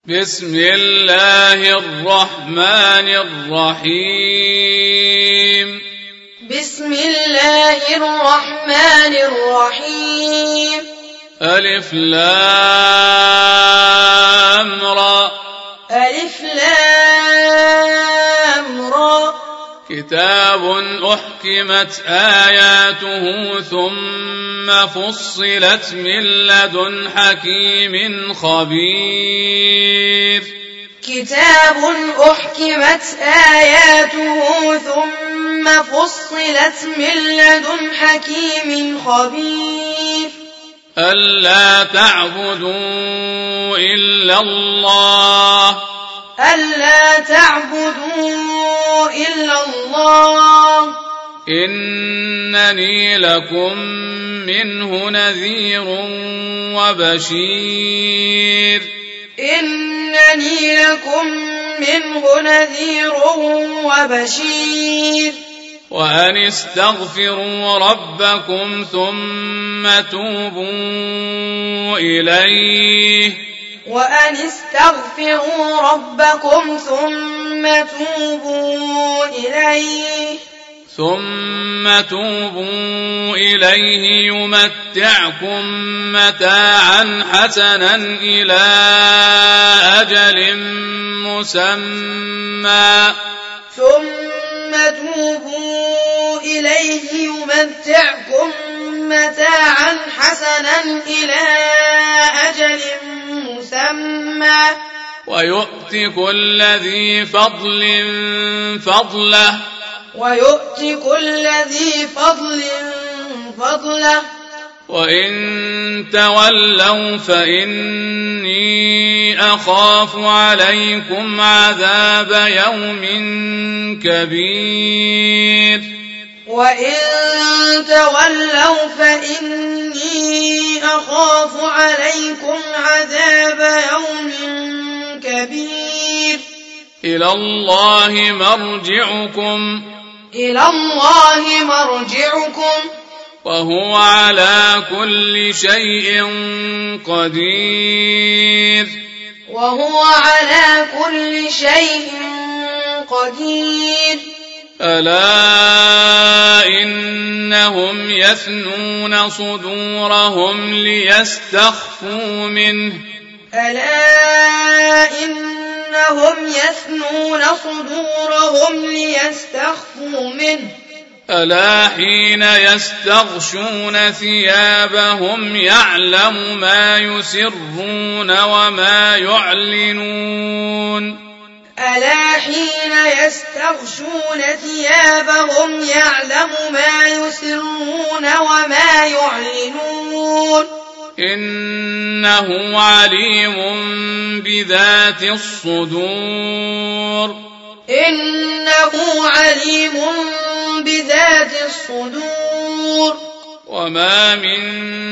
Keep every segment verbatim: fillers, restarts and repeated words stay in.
بسم الله الرحمن الرحيم بسم الله الرحمن الرحيم ألف لام را ألف لام را كتاب أحكمت آياته ثم فصلت من لدن حكيم خبير كتاب أحكمت آياته ثم فصلت من لدن حكيم خبير ألا تعبدوا إلا الله ألا تعبدوا إلا الله إنني لكم منه نذير وبشير إنني لكم منه نذير وبشير وأن استغفروا ربكم ثم توبوا إليه وأن استغفروا ربكم ثم توبوا إليه ثم توبوا إليه يمتعكم متاعا حسنا إلى أجل مسمى ثم توبوا إليه يمتعكم متاعا حسنا إلى أجل مسمى ويؤتي كل ذي فضل فضله ويؤتي كل ذي فضل فضله وإن تولوا فإني أخاف عليكم عذاب يوم كبير وإن تولوا فإني أخاف عليكم عذاب يوم كبير إلى الله مرجعكم إلى الله مرجعكم وهو على كل شيء قدير وهو على كل شيء قدير ألا إنهم يثنون صدورهم ليستخفوا منه ألا إنهم يثنون صدورهم ليستخفوا منه ألا حين يستغشون ثيابهم يعلم ما يسرون وما يعلنون ألا حين يستغشون ثيابهم يعلم ما يسرون وما يعلنون إنه عليم بذات الصدور إنه عليم بذات الصدور وما من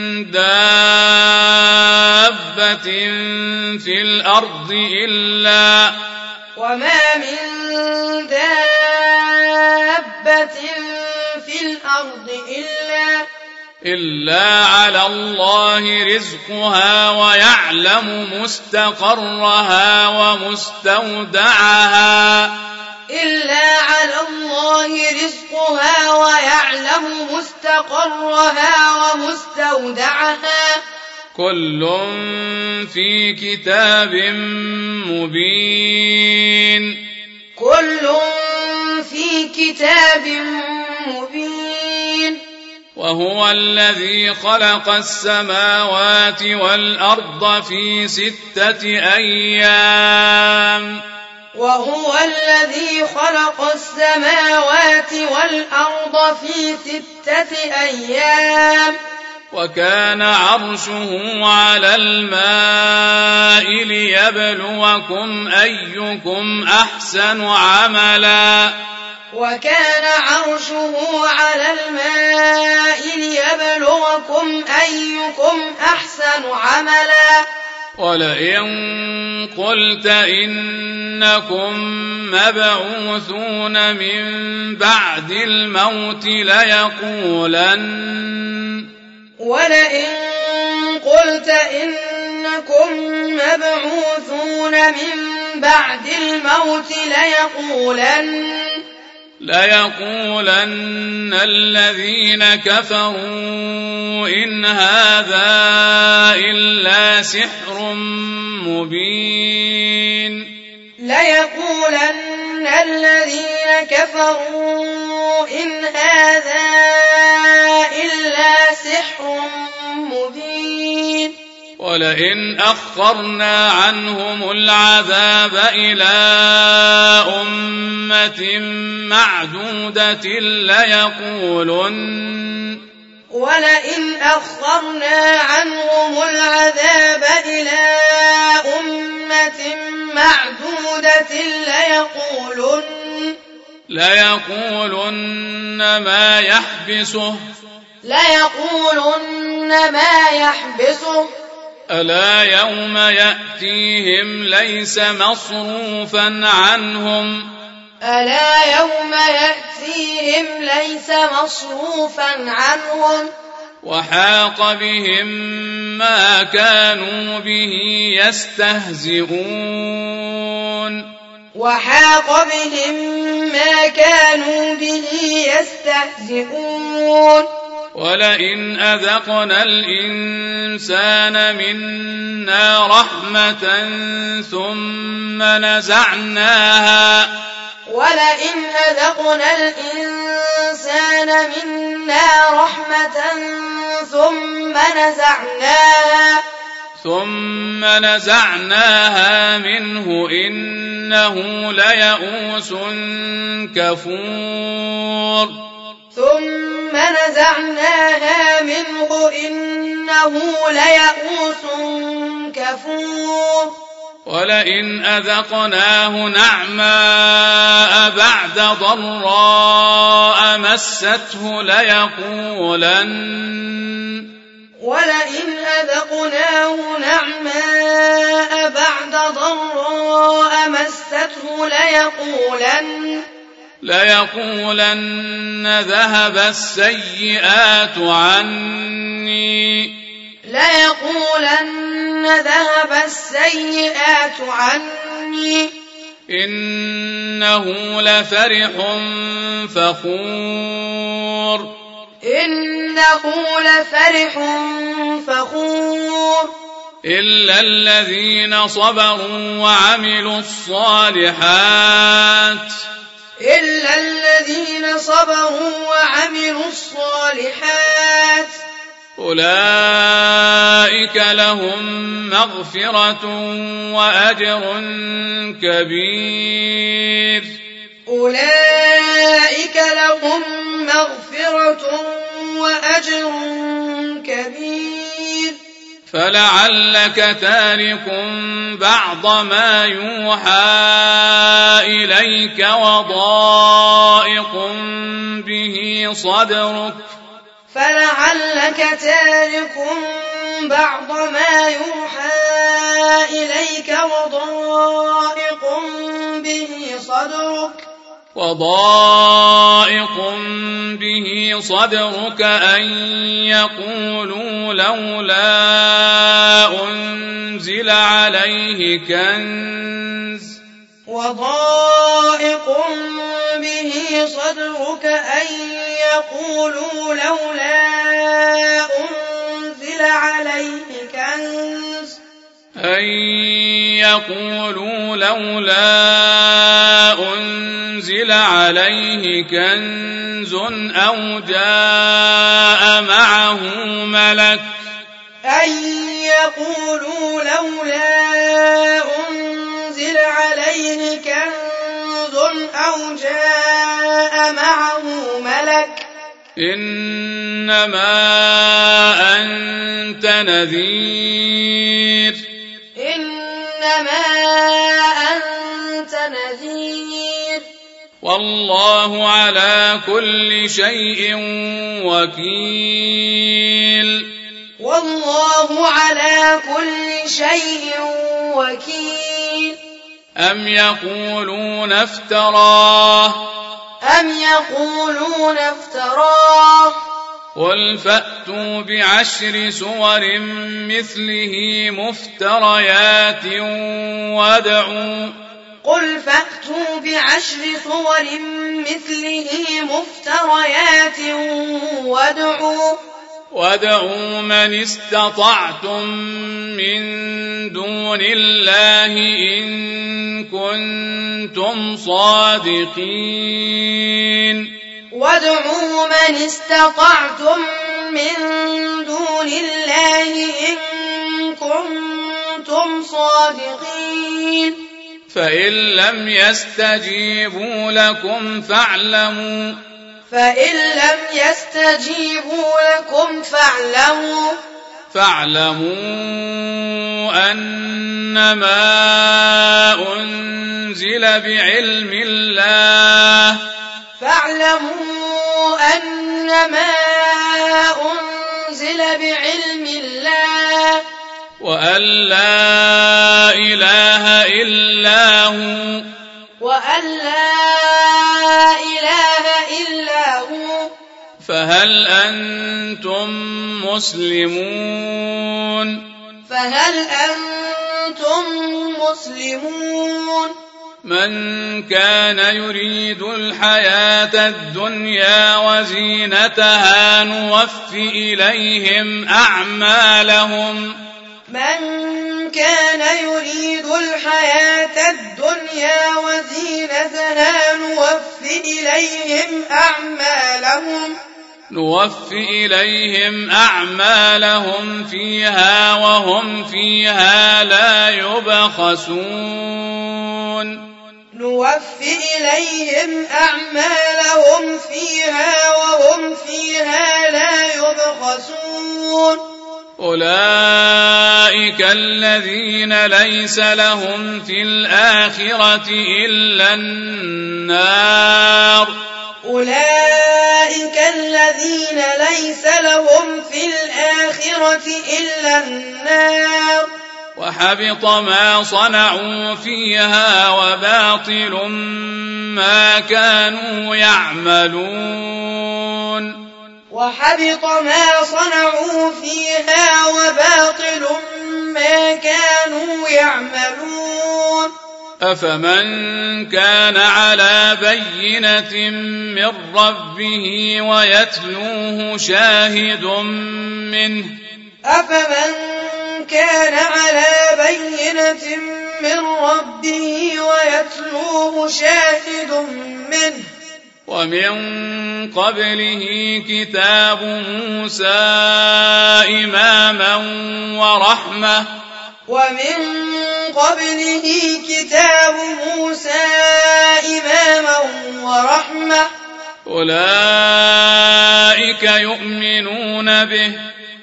دابة في الأرض إلا وما من دابة في الأرض إلا إلا على الله رزقها ويعلم مستقرها ومستودعها إلا على الله رزقها ويعلم مستقرها ومستودعها كل في كتاب مبين كل في كتاب مبين وهو الذي خلق السماوات والأرض في ستة أيام وهو الذي خلق السماوات والأرض في ستة أيام وكان عرشه على الماء ليبلوكم أيكم أحسن عملا وكان عرشه على الماء ليبلوكم أيكم أحسن عملا ولئن قلت إنكم مبعوثون من بعد الموت ليقولن ولئن قلت إن إنكم مبعوثون من بعد الموت ليقولن ليقولن الذين كفروا إن هذا إلا سحر مبين ليقولن الذين كفروا إن هذا إلا سحر مبين ولئن أخرنا عنهم العذاب إلى أمة معدودة ليقولن ولئن أخرنا عنهم العذاب إلى أمة معدودة ليقولن ليقولن ما يحبسه ليقولن ما يحبسه ألا يوم يأتيهم ليس مصروفا عنهم ألا يوم يأتيهم ليس مصروفا عنهم وحاق بهم ما كانوا به يستهزئون وحاق بهم ما كانوا به يستهزئون ولئن أذقنا الإنسان منا رحمة ثم نزعناها ولئن أذقنا الإنسان منا رحمة ثم نزعناها ثم نزعناها منه إنه ليئوس كفور ثم نزعناها منه إنه ليئوس كفور ولئن أذقناه نعماء بعد ضراء مسته ليقولن ولئن أذقناه نعماء بعد ضراء مسته ليقولن ليقولن ذهب السيئات عني ليقولن ذهب السيئات عني إنه لفرح فخور إنه لفرح فخور إلا الذين صبروا وعملوا الصالحات إلا الذين صبروا وعملوا الصالحات أولئك لهم مغفرة وأجر كبير أولئك لهم مغفرة وأجر كبير فلعلك تارك بعض ما يوحى إليك وضائق به صدرك فلعلك تارك بعض ما يوحى إليك وضائق به صدرك وضائق به صدرك أن يقولوا لولا أنزل عليه كنز وضائق به صدرك أن يقولوا لولا أنزل عليه كنز أن يقولوا لولا أنزل عليه كنز أو جاء معه ملك أن يقولوا لولا أنزل عليه كنز أو جاء معه ملك إنما أنت نذير إنما أنت نذير والله على كل شيء وكيل والله على كل شيء وكيل أم يقولون افتراه أم يقولون افتراه قل فأتوا بعشر سور مثله مفتريات وادعوا قل فأتوا بعشر سور مثله مفتريات وادعوا وادعوا من استطعتم من دون الله إن كنتم صادقين وادعوا من استطعتم من دون الله إن كنتم صادقين فإن لم يستجيبوا لكم فاعلموا فإن لم يستجيبوا لكم فاعلموا فاعلموا أنما أنزل بعلم الله فاعلموا أنما أنزل بعلم الله وأن لا إله إلا هو وأن لا إله إلا هو فهل أنتم مسلمون فهل أنتم مسلمون من كان يريد الحياة الدنيا وزينتها نوف إليهم أعمالهم من كان يريد الحياة الدنيا وزينتها نوف إليهم أعمالهم نوف إليهم أعمالهم فيها وهم فيها لا يبخسون نوف إليهم أعمالهم فيها وهم فيها لا يبخسون أولئك الذين ليس لهم في الآخرة إلا النار أولئك الذين ليس لهم في الآخرة إلا النار وحبط ما صنعوا فيها وباطل ما كانوا يعملون وحبط ما صنعوا فيها وباطل ما كانوا يعملون أفمن كان على بينة من ربه ويتلوه شاهد منه أفمن كان على بينة من ربه ويتلوه شاهد منه ومن قبله كتاب موسى إماما ورحمة ومن قبله كتاب موسى إماما ورحمة أولئك يؤمنون به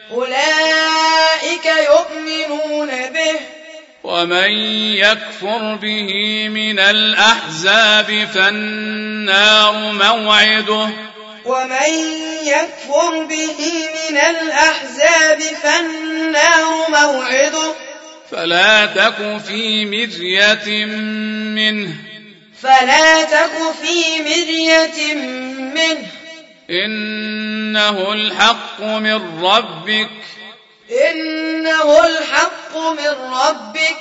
أولئك يؤمنون به ومن يكفر به من الأحزاب فالنار موعده ومن يكفر به من الأحزاب فالنار موعده فلا تك في مرية منه فلا تك في مرية منه إنه الحق من ربك إنه الحق من ربك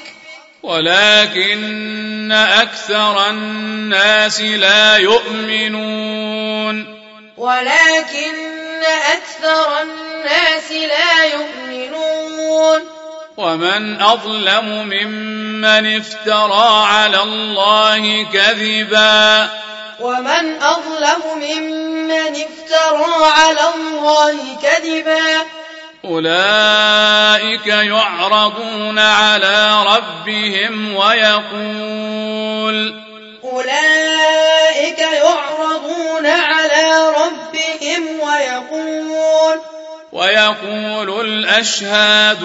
ولكن أكثر الناس لا يؤمنون ولكن أكثر الناس لا يؤمنون ومن أظلم ممن افترى على الله كذبا ومن أظلم ممن افترى على الله كذبا أولئك يعرضون على ربهم ويقول أولئك يعرضون على ربهم ويقول ويقول الأشهاد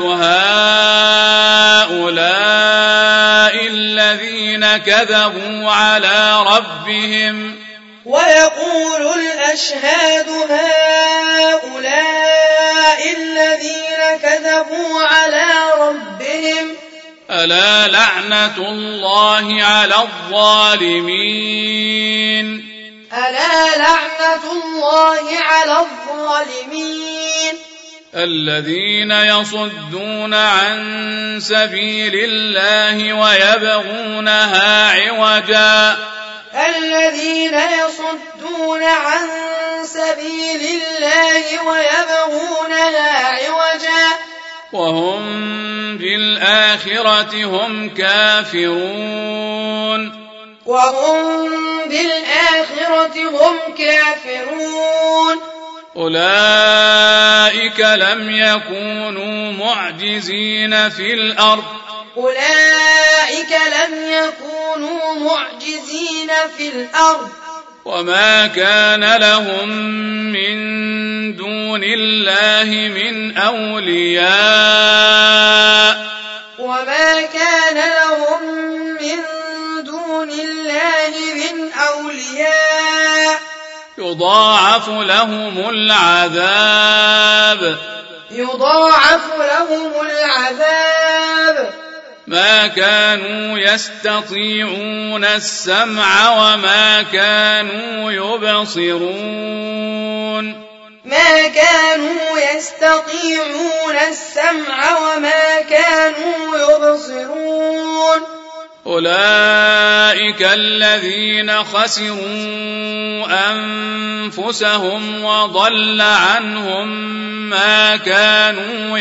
هؤلاء الذين كذبوا على ربهم ويقول الأشهاد هؤلاء الذين كذبوا على ربهم ألا لعنة الله على الظالمين ألا لعنة الله على الظالمين الذين يصدون عن سبيل الله ويبغونها عوجا الذين يصدون عن سبيل الله ويبغونها عوجا وهم بالآخرة هم كافرون وهم بالآخرة هم كافرون أولئك لم يكونوا معجزين في الأرض أولئك لم يكونوا معجزين في الأرض وما كان لهم من دون الله من أولياء وما كان لهم من دون الله من أولياء يضاعف لهم العذاب يضاعف لهم العذاب ما كانوا يستطيعون السمع وما كانوا يبصرون ما كانوا يستطيعون السمع وما كانوا يبصرون أولئك الذين خسروا أنفسهم وضل عنهم ما كانوا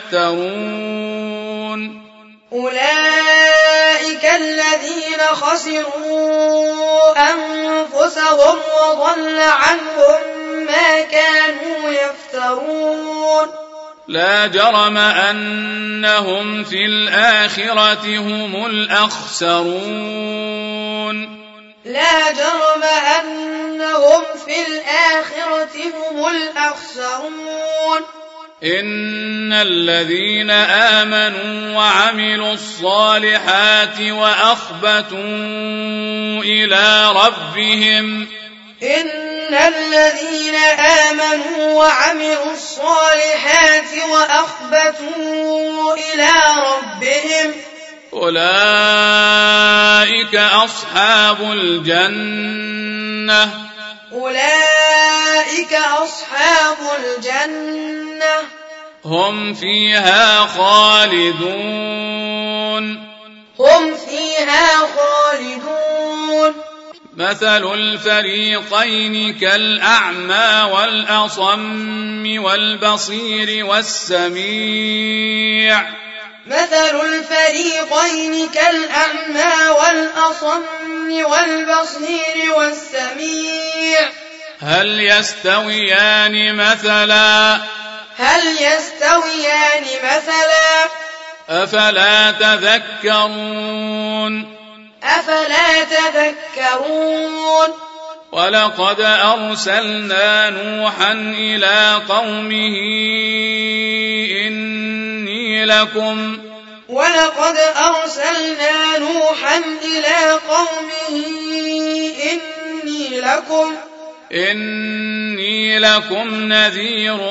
يفترون أولئك الذين خسروا أنفسهم وضل عنهم ما كانوا يفترون لا جرم أنهم في الآخرة هم الأخسرون لا جرم أنهم في الآخرة هم الأخسرون إن الذين آمنوا وعملوا الصالحات وأخبتوا إلى ربهم إن الذين آمنوا وعملوا الصالحات وأخبتوا إلى ربهم أولئك أصحاب الجنة أولئك أصحاب الجنة هم فيها خالدون هم فيها خالدون مثل الفريقين كالأعمى والأصم والبصير والسميع مثل الفريقين كالأعمى والأصم والبصير والسميع هل يستويان مثلا هل يستويان مثلا أفلا تذكرون أفلا تذكرون ولقد أرسلنا نوحا إلى قومه إني لكم ولقد أرسلنا نوحا إلى قومه إني لكم إني لكم نذير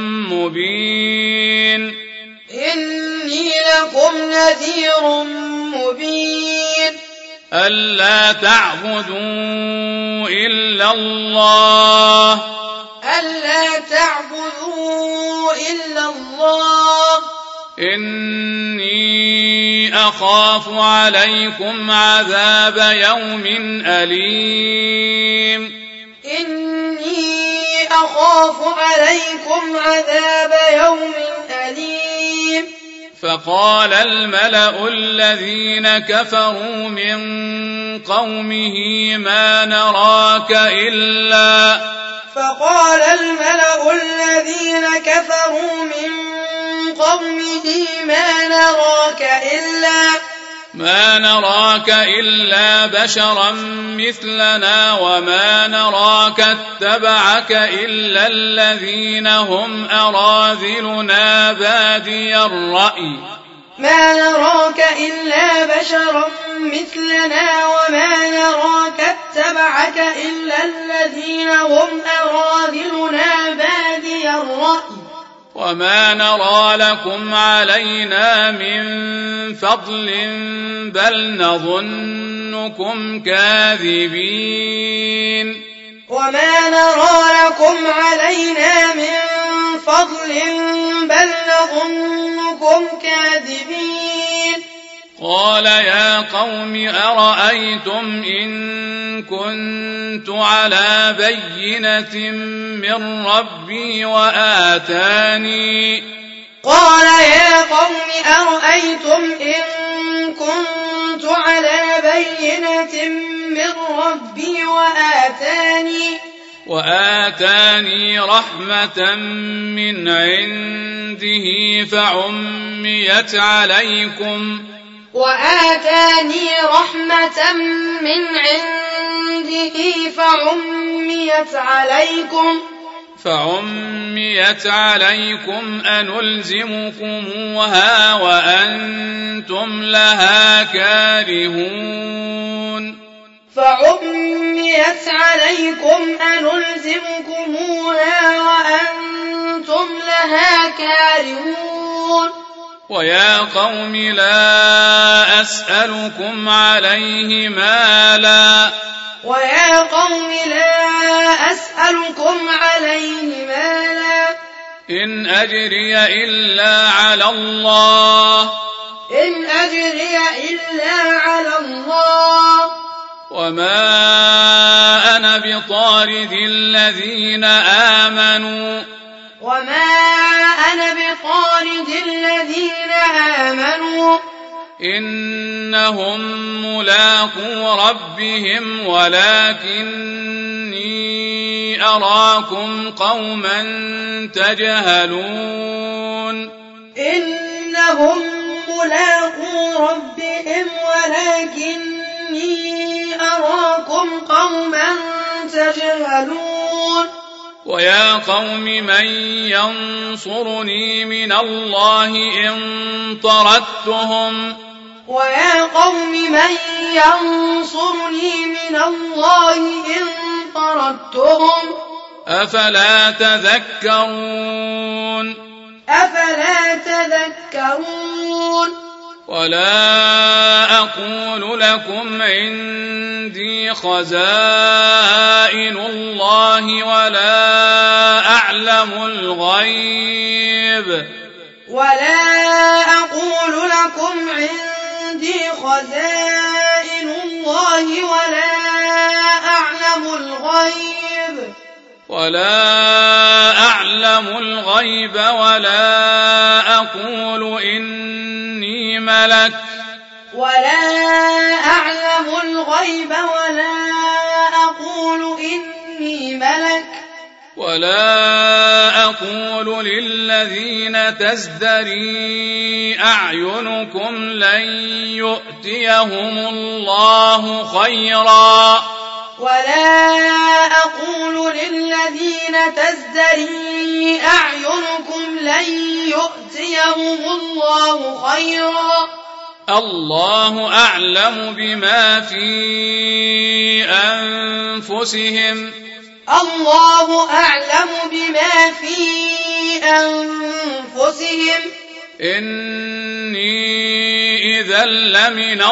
مبين إني لكم نذير مبين ألا تعبدوا إلا الله ألا تعبدوا إلا الله إني أخاف عليكم عذاب يوم أليم إني أخاف عليكم عذاب يوم أليم فقال الملأ الذين كفروا من قومه ما نراك إلا فقال الملأ الذين كفروا من قومه ما نراك إلا ما نراك إلا بشرا مثلنا وما نراك اتبعك إلا الذين هم أراذلنا بادي الرأي ما نراك إلا بشرا مثلنا وما نراك اتبعك إلا الذين هم أراذلنا بادي الرأي وما نرى لكم علينا من فضل بل نظنكم كاذبين وما نرى لكم علينا من فضل بل نظنكم كاذبين قال يا قوم أرأيتم إن كنت على بينة من ربي وآتاني قال يا قوم أرأيتم إن كنت على بينة من ربي وآتاني وآتاني رحمة من عنده فعميت عليكم وآتاني رحمة من عنده فعميت عليكم فعميت عليكم أنلزمكموها وأنتم لها كارهون فعميت عليكم أنلزمكموها وأنتم لها كارهون ويا قوم لا أسألكم عليه مالا ويا قوم لا أسألكم عليه مالا إن أجري إلا على الله إن أجري إلا على الله وما أنا بطارد الذين آمنوا وما أنا بطارد الذين آمنوا إنهم ملاقو ربهم ولكني أراكم قوما تجهلون إنهم ملاقو ربهم ولكني أراكم قوما تجهلون ويا قوم من ينصرني من الله إن طردتهم ويا قوم من ينصرني من الله إن طردتهم أفلا تذكرون أفلا تذكرون ولا أقول لكم عندي خزائن الله ولا أعلم الغيب ولا أقول لكم عندي خزائن الله ولا أعلم الغيب ولا أعلم الغيب ولا أقول إني ملك ولا أعلم الغيب ولا أقول إني ملك ولا أقول للذين تزدري أعينكم لن يؤتيهم الله خيرا ولا أقول للذين تزدري أعينكم لن يؤتيهم الله خيرا الله أعلم بما في أنفسهم الله أعلم بما في أنفسهم إني إذا لمن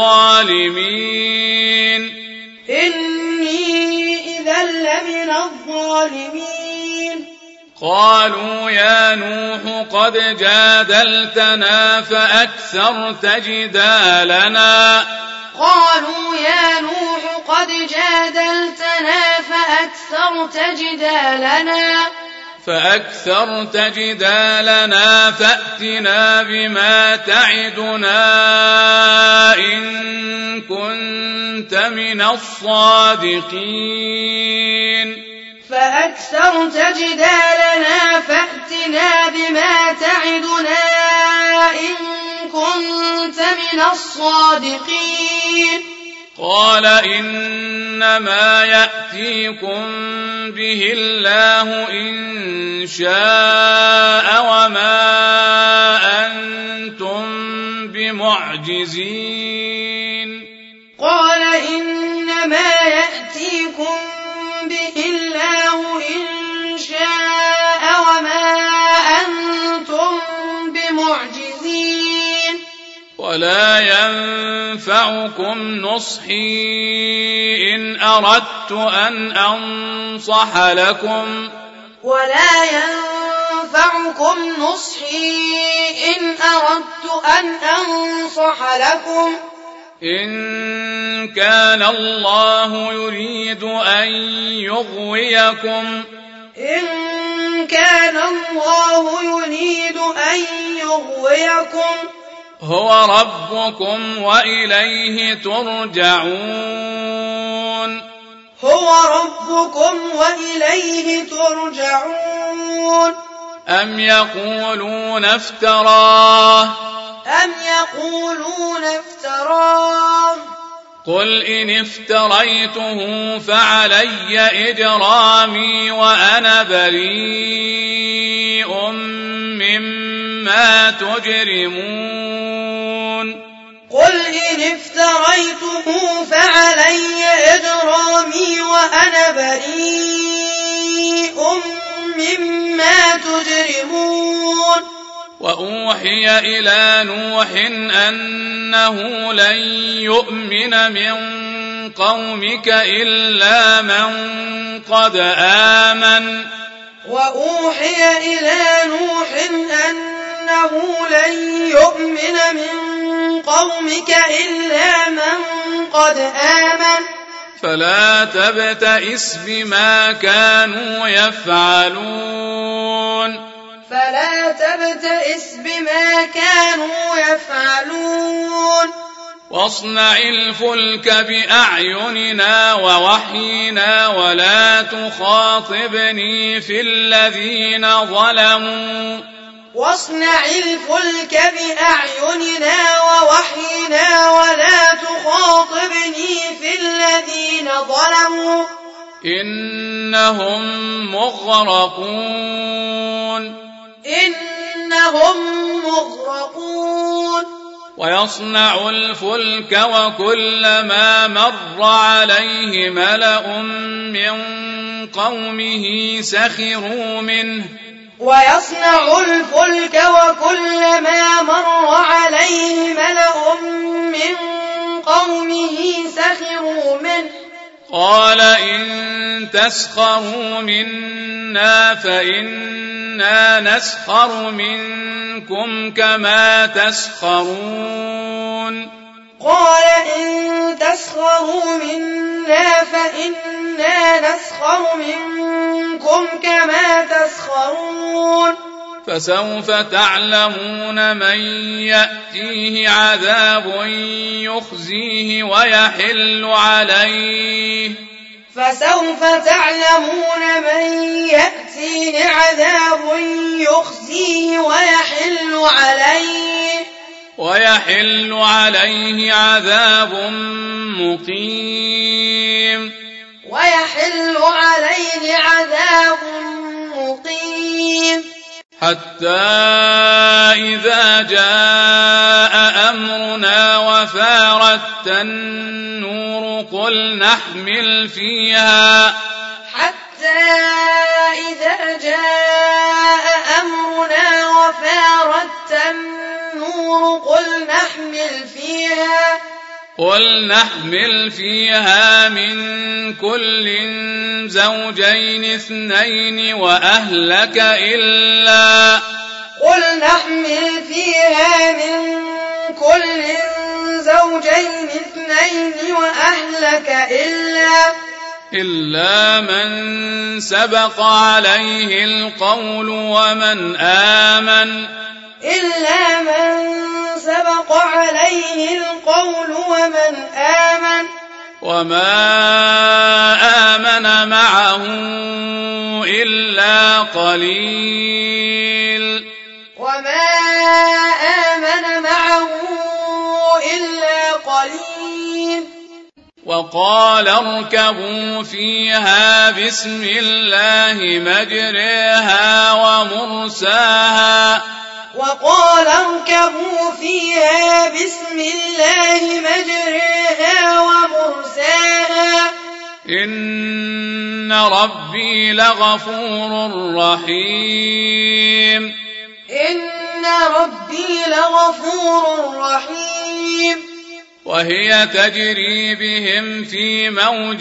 الظالمين إني إذا لمن الظالمين قالوا يا نوح قد جادلتنا فأكثرت جدالنا قالوا يا نوح قد جادلتنا فأكثرت جدالنا فأكثرت جدالنا فأتنا بما تعدنا إن كنت من الصادقين فأكثرت جدالنا فأتنا بما تعدنا إن كنت من الصادقين قال إنما يأتيكم به الله إن شاء وما أنتم بمعجزين قال إنما يأتيكم به الله إن شاء وما أنتم بمعجزين ولا ينفع ينفعكم نصحي إن أردت أن أنصح لكم ولا ينفعكم نصحي إن أردت أن أنصح لكم إن كان الله يريد أن يغويكم إن كان الله يريد أن يغويكم هو ربكم وإليه ترجعون هو ربكم وإليه ترجعون أم يقولون افتراه أم يقولون افتراه قل إن افتريته فعلي إجرامي وأنا بريء مما تجرمون قل إن افتريته فعلي إجرامي وأنا بريء مما تجرمون وأوحي إلى نوح أنه لن يؤمن من قومك إلا من قد آمن وأوحي إلى نوح أنه لن يؤمن من قومك إلا من قد آمن فلا تبتئس بما كانوا يفعلون فلا تبتئس بما كانوا يفعلون واصنع الفلك بأعيننا ووحينا ولا تخاطبني في الذين ظلموا واصنع الفلك بأعيننا ووحينا ولا تخاطبني في الذين ظلموا إنهم مغرقون إنهم مغرقون ويصنع الفلك وكلما مر عليه ملأ من قومه سخروا منه ويصنع الفلك وكلما مر عليه ملأ من قومه سخروا منه قال إن تسخروا منا فإنا نسخر منكم كما تسخرون قال إن تسخروا منا فإنا نسخر منكم كما تسخرون فسوف تعلمون من يأتيه عذاب يخزيه ويحل عليه فسوف تعلمون من يأتيه عذاب يخزيه ويحل عليه ويحل عليه عذاب مقيم ويحل عليه عذاب مقيم حتى إذا جاء أمرنا وفارت النور قل نحمل فيها حتى إذا جاء أمرنا وفارت النور قل نحمل فيها قل نحمل فيها من كل زوجين اثنين وأهلك إلا قل نحمل فيها من كل زوجين اثنين وأهلك إلا إلا من سبق عليه القول ومن آمن إلا من سبق عليه القول ومن آمن وما آمن معه إلا قليل وما آمن معه إلا قليل وقال اركبوا فيها بسم الله مجريها ومرساها وقال اركبوا فيها بسم الله مجريها ومرساها إن ربي لغفور رحيم إن ربي لغفور رحيم وهي تجري بهم في موج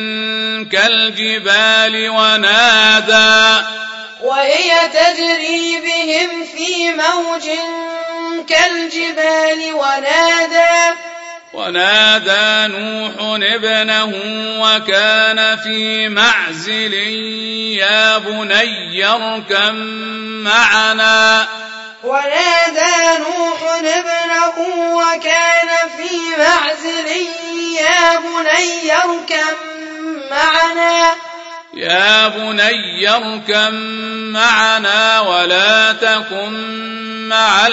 كالجبال ونادى وهي تجري بهم في موج كالجبال ونادى ونادى نوح ابنه وكان في معزل يا بني اركب معنا ونادى نوح ابنه وكان في معزل يا بني اركب معنا يا بني اركب معنا ولا تكن مع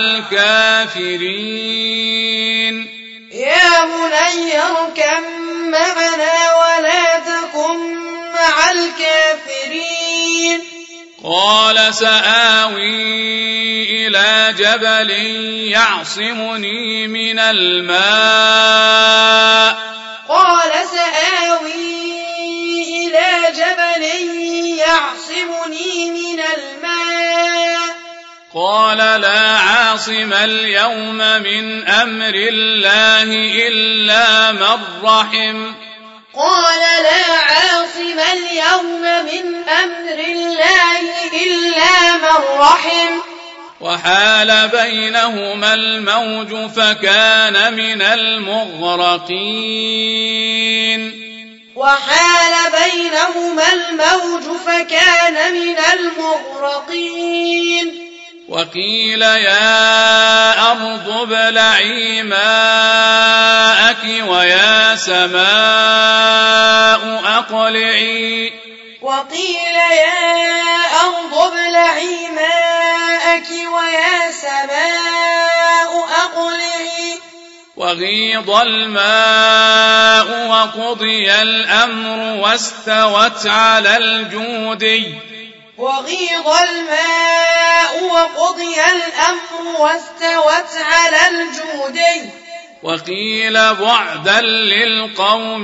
الكافرين يا بني اركب معنا ولا تكن مع الكافرين قال سآوي إلى جبل يعصمني من الماء قال سآوي إلى جبل يعصمني من الماء قال لا عاصم اليوم من أمر الله إلا من رحم قال لا عاصم اليوم من أمر الله إلا من رحم وحال بينهما الموج فكان من المغرقين وحال بينهما الموج فكان من المغرقين وقيل يا أرض ابلعي ماءك ويا سماء أقلعي وقيل يا أرض ابلعي ماءك ويا سماء أقلعي وغيض الماء وقضي الأمر واستوت على الجودي وغيض الماء وقضي الأمر واستوت على الجودي وقيل بعدا للقوم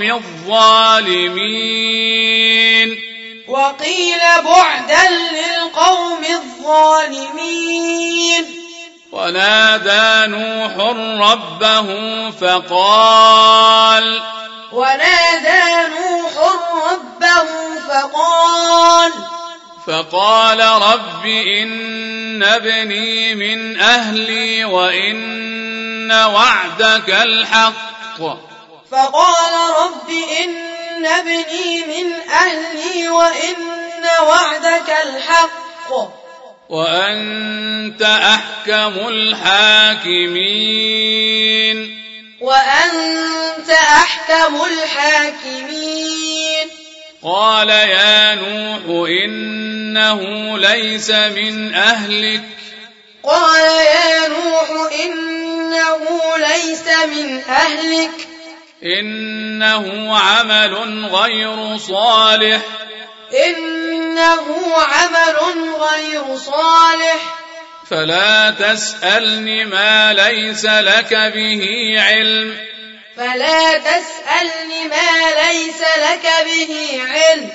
الظالمين وقيل بعدا للقوم الظالمين ونادى نوح ربه فقال ونادى نوح ربه فقال فقال رب إن ابني من أهلي وإن وعدك الحق فقال رب إن ابني من أهلي وإن وعدك الحق وأنت أحكم الحاكمين وأنت أحكم الحاكمين قال يا نوح إنه ليس من أهلك قال يا نوح إنه ليس من أهلك إنه عمل غير صالح إنه عمل غير صالح فلا تسألني ما ليس لك به علم فلا تسألني ما ليس لك به علم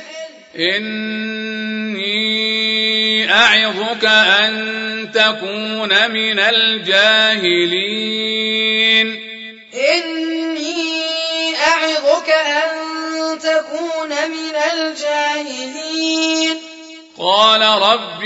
إني أعظك أن تكون من الجاهلين إني أعظك أن تكون من الجاهلين قال رب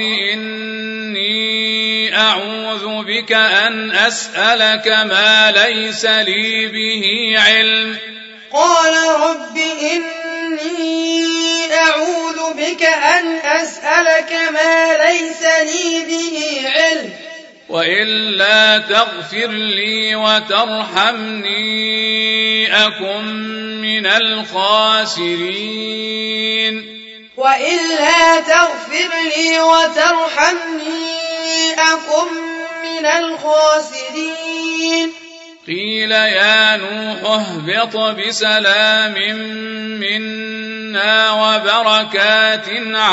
إني أعوذ بك أن أسألك ما ليس لي به علم قال رب إني أعوذ بك أن أسألك ما ليس لي به علم وإلا تغفر لي وترحمني أكن من الخاسرين وإلا تغفر لي وترحمني أكن من الخاسرين قيل يا نوح اهبط بسلام منا وبركات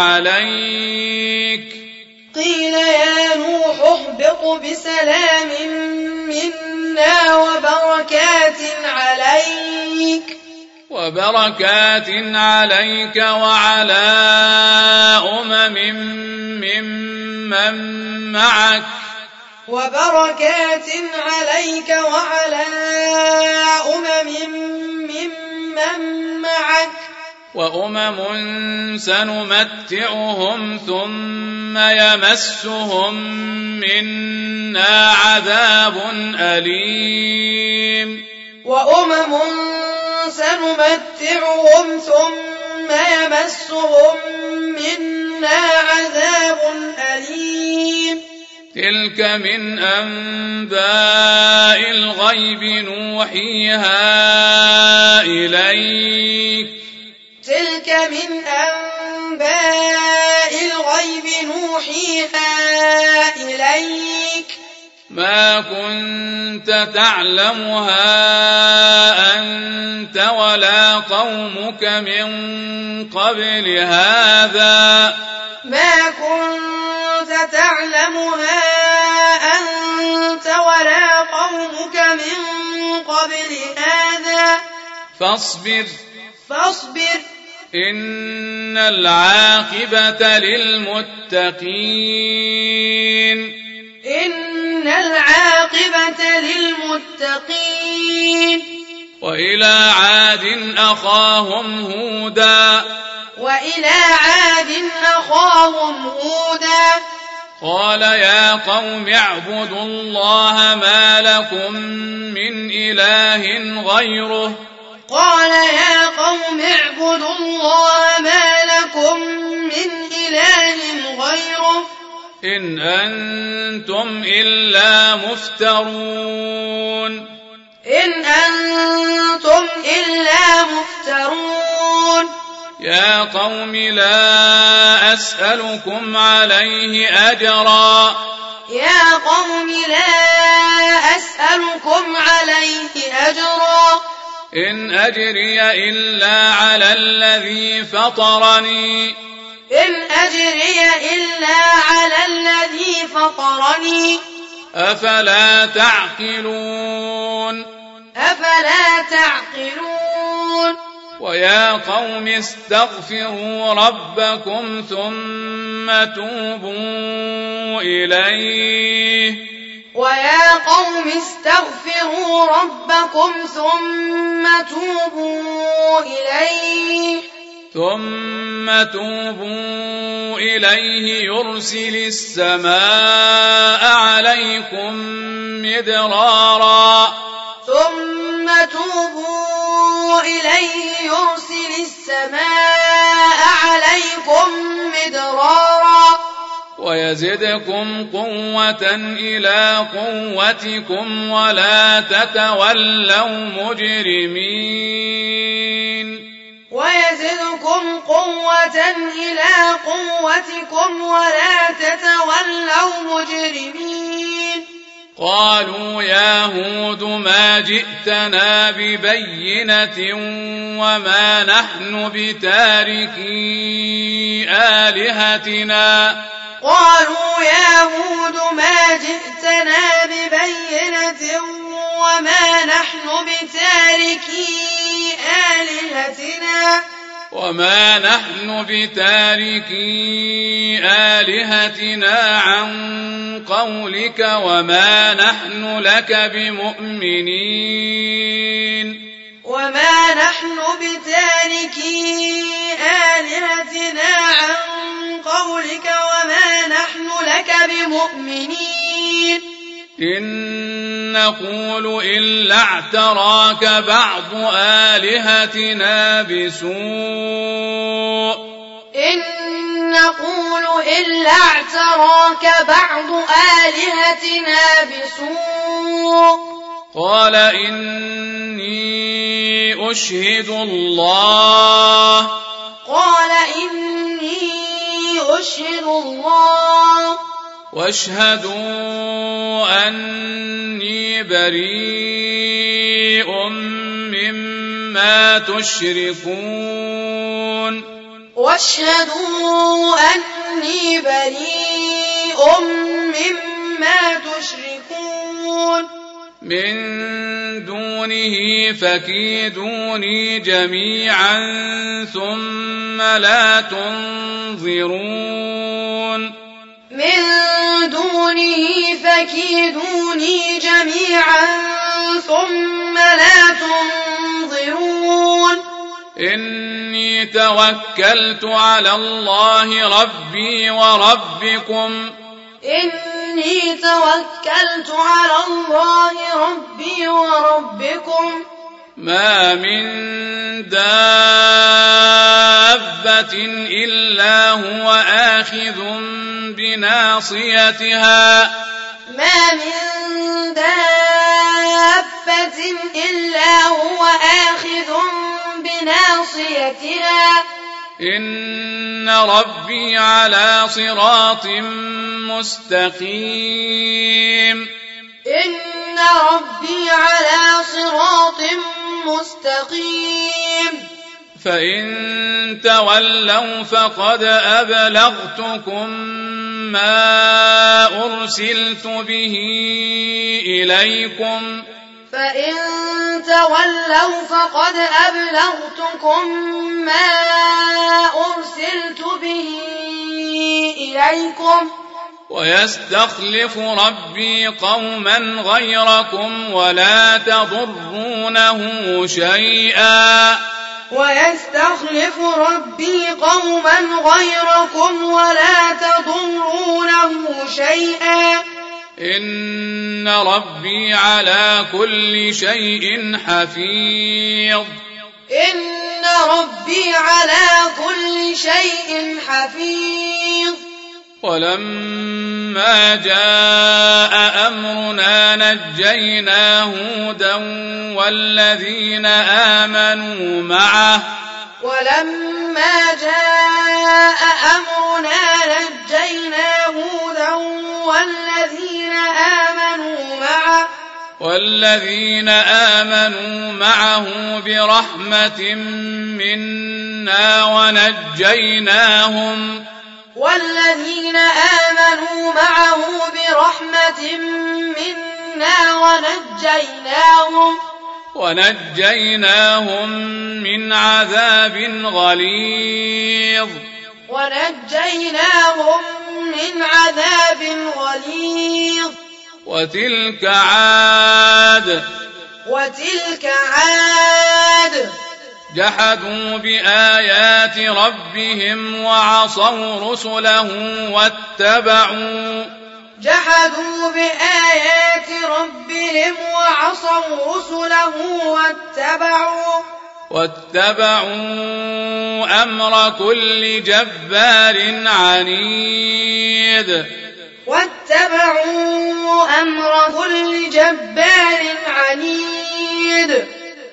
عليك قيل يا نوح اهبط بسلام منا وبركات عليك وبركات عليك وعلى أمم ممن معك وبركات عليك وعلى أمم ممن معك وأمم سنمتعهم ثم يمسهم منا عذاب أليم وأمم سنمتعهم ثم يمسهم منا عذاب أليم تلك من أنباء الغيب نوحيها إليك تلك من أنباء الغيب نوحيها إليك ما كنت تعلمها أنت ولا قومك من قبل هذا ما كنت تعلمها أنت ولا قومك من قبل هذا فاصبر فاصبر إن العاقبة للمتقين إن العاقبة للمتقين وإلى عاد أخاهم هودا وإلى عاد أخاهم هودا قال يا قوم اعبدوا الله ما لكم من إله غيره قال يا قوم اعبدوا الله ما لكم من إله غيره إن أنتم إلا مفترون إن أنتم إلا مفترون يا قوم لا أسألكم عليه أجرا يا قوم لا أسألكم عليه أجرا إن أجري إلا على الذي فطرني إن أجري إلا على الذي فطرني أفلا تعقلون أفلا تعقلون ويا قوم استغفروا ربكم ثم توبوا إليه ويا قوم استغفروا ربكم ثم توبوا إليه ثم توبوا إليه يرسل السماء عليكم مدرارا ثم توبوا إليه يرسل السماء عليكم مدرارا ويزدكم قوة إلى قوتكم ولا تتولوا مجرمين ويزدكم قوة إلى قوتكم ولا تتولوا مجرمين قالوا يا هود ما جئتنا ببينة وما نحن بتاركي آلهتنا قالوا يا هود ما جئتنا ببينة وما نحن بتاركي آلهتنا وما نحن بتاركي آلهتنا عن قولك وما نحن لك بمؤمنين وما نحن بتاركي آلهتنا عن قولك وما نحن لك بمؤمنين إن نقول إلا اعتراك بعض آلهتنا بسوء إن نقول إلا اعتراك بعض آلهتنا بسوء قال إني أشهد الله قال إني أشهد الله واشهدوا أني بريء مما تشركون واشهدوا أني بريء مما تشركون من دونه فكيدوني جميعا ثم لا تنظرون من دونه فكيدوني جميعا ثم لا تنظرون إني توكلت على الله ربي وربكم إني توكلت على الله ربي وربكم ما من دابة إلا هو آخذ بناصيتها ما من دابة إلا هو آخذ بناصيتها إن ربي على صراط مستقيم إن ربي على صراط مستقيم فإن تولوا فقد أبلغتكم ما أرسلت به إليكم فإن تولوا فقد أبلغتكم ما أرسلت به إليكم ويستخلف ربي قوما غيركم ولا تضرونه شيئا ويستخلف ربي قوما غيركم ولا تضرونه شيئا إن ربي على كل شيء حفيظ إن ربي على كل شيء حفيظ ولما جاء أمرنا نجينا هودا والذين آمنوا معه ولما جاء أمرنا نجينا هودا والذين آمنوا معه والذين آمنوا معه برحمة منا ونجيناهم والذين آمنوا معه برحمة منا ونجيناهم ونجيناهم من عذاب غليظ ونجيناهم من عذاب غليظ وتلك عاد وتلك عاد جحدوا بآيات ربهم وعصوا رسله واتبعوا جحدوا بآيات ربهم وعصوا رسله واتبعوا واتبعوا أمر كل جبار عنيد واتبعوا أمر كل جبار عنيد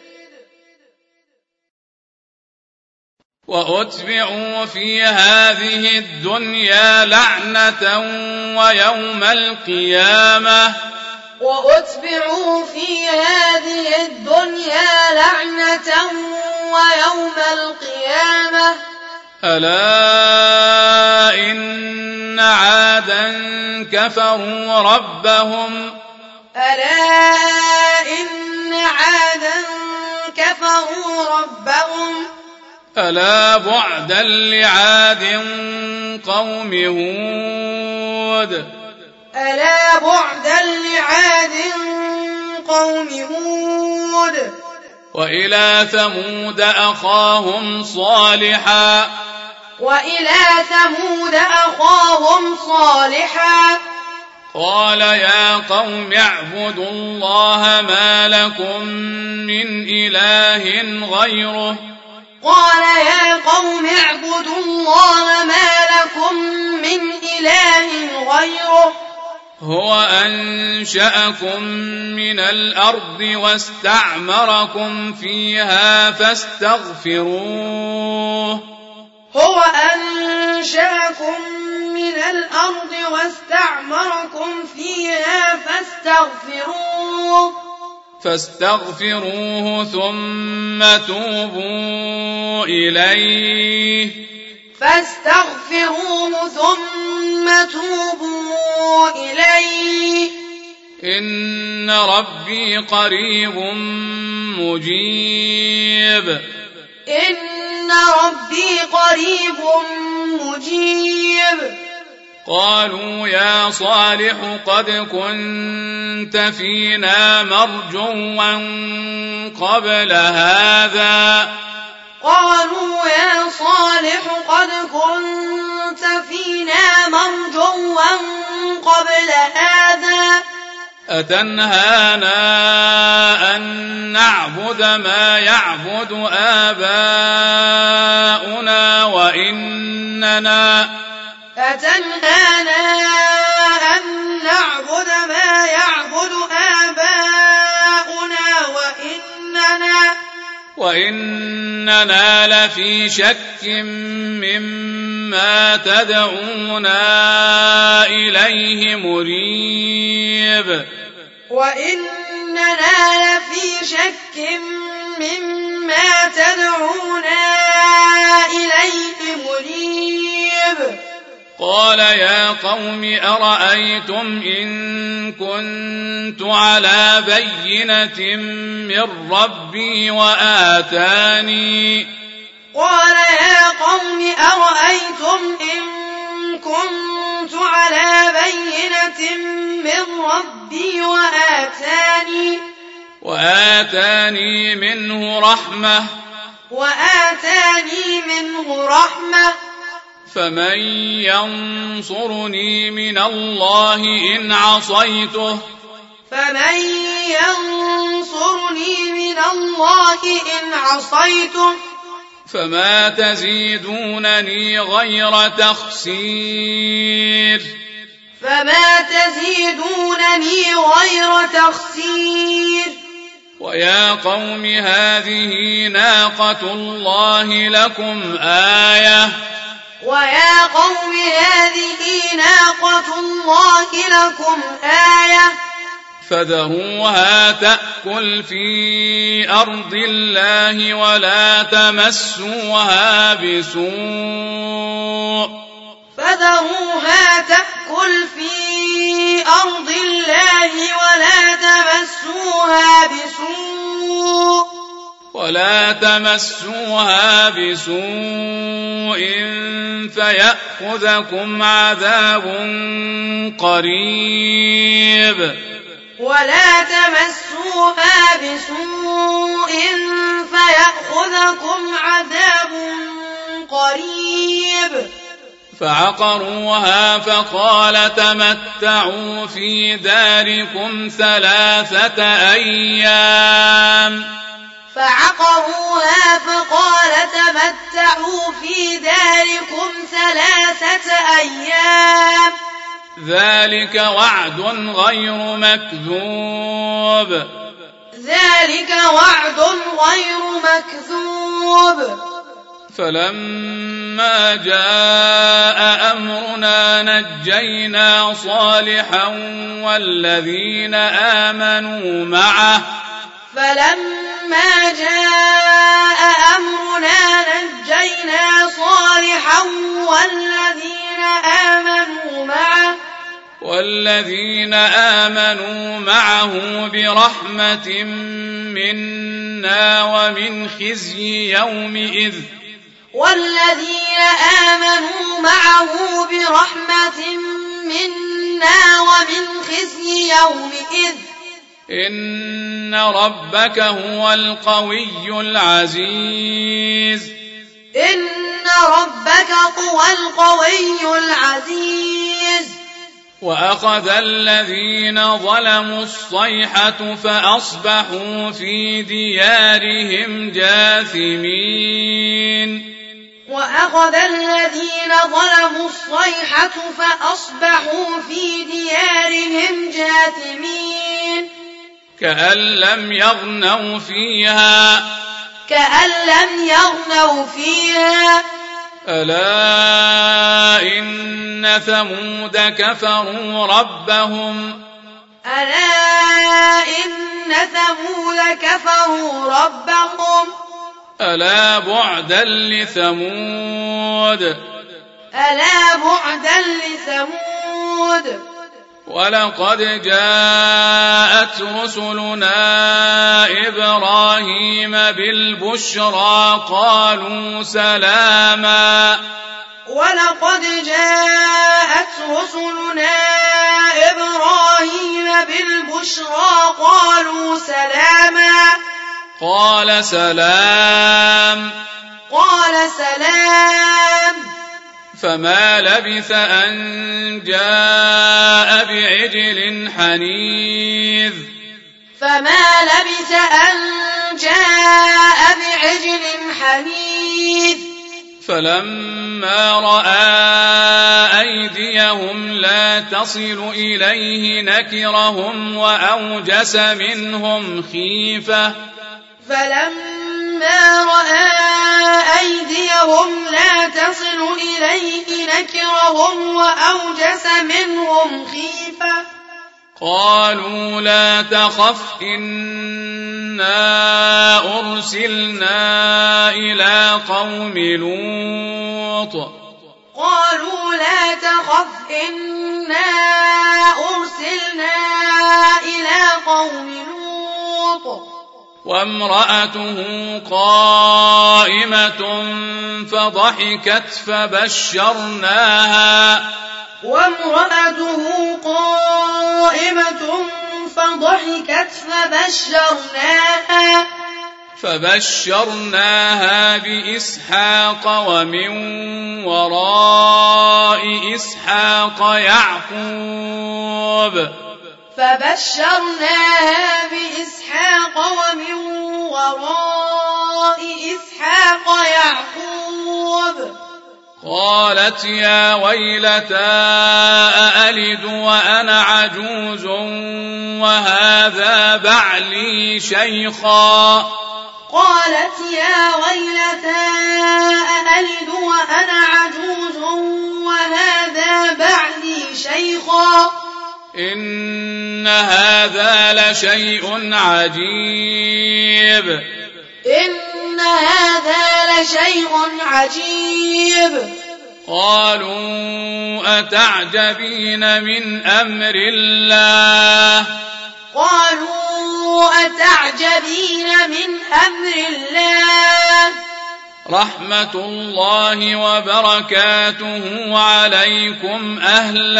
وأتبعوا في هذه الدنيا لعنة ويوم القيامة وأتبعوا في هذه الدنيا لعنة ويوم القيامة ألا إن عادا كفروا ربهم ألا إن عادا كفروا ربهم ألا بعدا لعاد قوم هود ألا بعدا لعاد قوم هود وإلى ثمود أخاهم صالحا وإلى ثمود أخاهم صالحا قال يا قوم اعبدوا الله ما لكم من إله غيره قال يا قوم اعبدوا الله ما لكم من إله غيره هو أنشأكم من الأرض واستعمركم فيها فاستغفروه هو أنشأكم من الأرض واستعمركم فيها فاستغفروه فاستغفروه ثم توبوا إليه فاستغفروه ثم توبوا إليه إن ربي قريب مجيب إن ربي قريب مجيب قالوا يا صالح قد كنت فينا مرجوا قبل هذا قالوا يا صالح قد كنت فينا مرجوا قبل هذا أتنهانا أن نعبد ما يعبد آباؤنا وإننا أتنهانا أن نعبد ما يعبد آباؤنا وإننا وإننا لفي شك مما تدعونا إليه مريب وإننا لفي شك مما تدعونا إليه مريب قال يا قوم أرأيتم إن كنت على بينة من ربي وآتاني قال يا قوم أرأيتم إن كنت على بينة من ربي وآتاني وآتاني منه رحمة وآتاني منه رحمة فمن ينصرني من الله إن عصيته فمن ينصرني من الله إن عصيته فما تزيدونني غير تخسير فما تزيدونني غير تخسير ويا قوم هذه ناقة الله لكم آية ويا قوم هذه ناقة الله لكم آية فذروها تأكل في أرض الله ولا تمسوها بسوء فذروها تأكل في أرض الله ولا تمسوها بسوء ولا تمسوها بسوء فيأخذكم عذاب قريب ولا تمسوها بسوء فيأخذكم عذاب قريب فعقروها فقال تمتعوا في داركم ثلاثة أيام فعقروها فقال تمتعوا في داركم ثلاثة أيام ذلك وعد غير مكذوب ذلك وعد غير مكذوب فلما جاء أمرنا نجينا صالحا والذين آمنوا معه فلما جاء أمرنا نجينا صالحا والذين آمنوا معه والذين آمنوا معه برحمة منا ومن خزي يومئذ والذين آمنوا معه برحمة منا ومن خزي يومئذ إن ربك هو القوي العزيز إن ربك هو القوي العزيز وأخذ الذين ظلموا الصيحة فأصبحوا في ديارهم جاثمين وأخذ الذين ظلموا الصيحة فأصبحوا في ديارهم جاثمين كأن لم يغنوا فيها كأن لم يغنوا فيها ألا إن ثمود كفروا ربهم ألا إن ثمود كفروا ربهم ألا بعدا لثمود ألا بعدا لثمود ولقد جاءت رسلنا إبراهيم بالبشرى قالوا سلاما ولقد جاءت رسلنا إبراهيم بالبشرى قالوا سلاما قال سلام قال سلام فما لبث أن جاء بعجل حنيذ فما لبث أن جاء بعجل حنيذ فلما رأى أيديهم لا تصل إليه نكرهم وأوجس منهم خيفة فلما رأى أيديهم لا تصل إليه نكرهم وأوجس منهم خيفة قالوا لا تخف إنا أرسلنا إلى قوم لوط قالوا لا تخف إنا أرسلنا إلى قوم لوط وامرأته قائمة فضحكت فبشرناها وامرأته قائمة فضحكت فبشرناها فبشرناها بإسحاق ومن وراء إسحاق يعقوب فبشرناها بإسحاق ومن وراء إسحاق يعقوب قالت يا ويلتى أألد وأنا عجوز وهذا بعلي شيخا قالت يا ويلتى أألد وأنا عجوز وهذا بعلي شيخا إن هذا لشيء عجيب إن هذا لشيء عجيب قالوا أتعجبين من أمر الله قالوا أتعجبين من أمر الله رحمة الله وبركاته عليكم أهل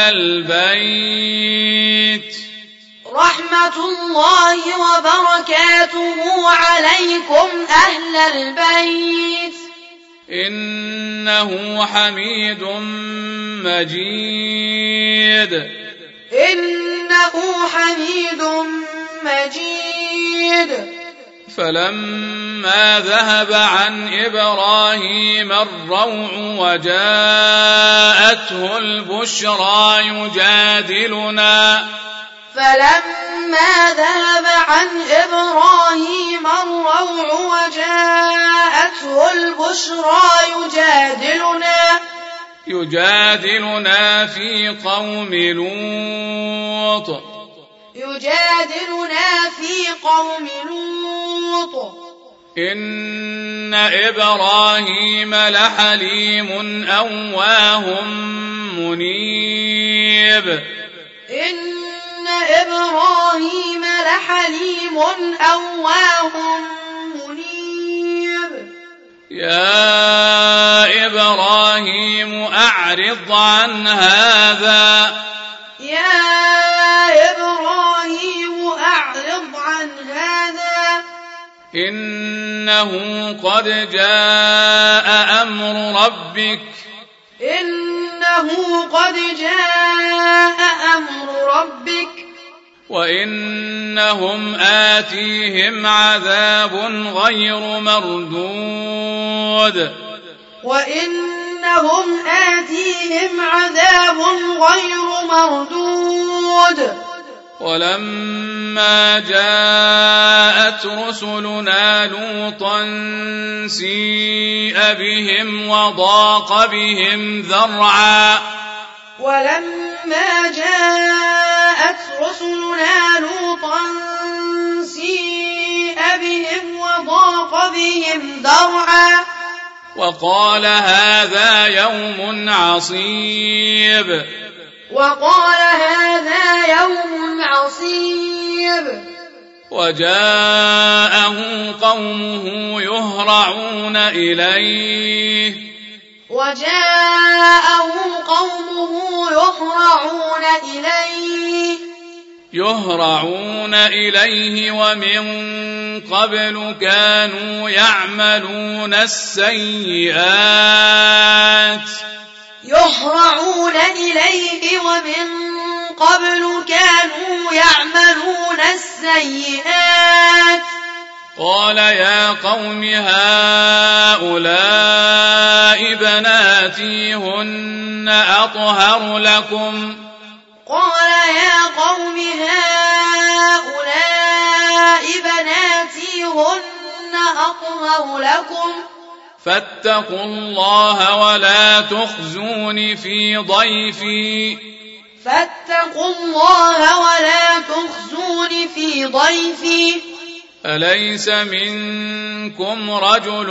البيت رحمة الله وبركاته عليكم أهل البيت إنه حميد مجيد إنه حميد مجيد فلما ذهب عن إبراهيم الروع وجاءته البشرى يجادلنا فلما ذهب عن إبراهيم الروع وجاءته البشرى يجادلنا يجادلنا في قوم لوط يجادلنا في قوم لوط إن إبراهيم لحليم أواه منيب إن إبراهيم لحليم أواه منيب يا إبراهيم أعرض عن هذا يا إبراهيم أعرض عن هذا إنه قد جاء أمر ربك إنه قد جاء أمر ربك وإنهم آتيهم عذاب غير مردود وإنهم آتيهم عذاب غير مردود ولما جاءت رسلنا لوطا سيء بهم وضاق بهم ذرعا ولما جاءت رسلنا لوطا سيء بهم وضاق بهم ذرعا وقال هذا يوم عصيب وقال هذا يوم عصيب وجاءه قومه يهرعون إليه وجاءه قومه يهرعون إليه يهرعون إليه ومن قبل كانوا يعملون السيئات يهرعون إليه ومن قبل كانوا يعملون السيئات قال يا قوم هؤلاء بناتي هن أطهر لكم قال يا قوم هؤلاء بناتي هن أطهر لكم فاتقوا الله ولا تخزون في ضيفي فاتقوا الله ولا تخزون في ضيفي أليس منكم رجل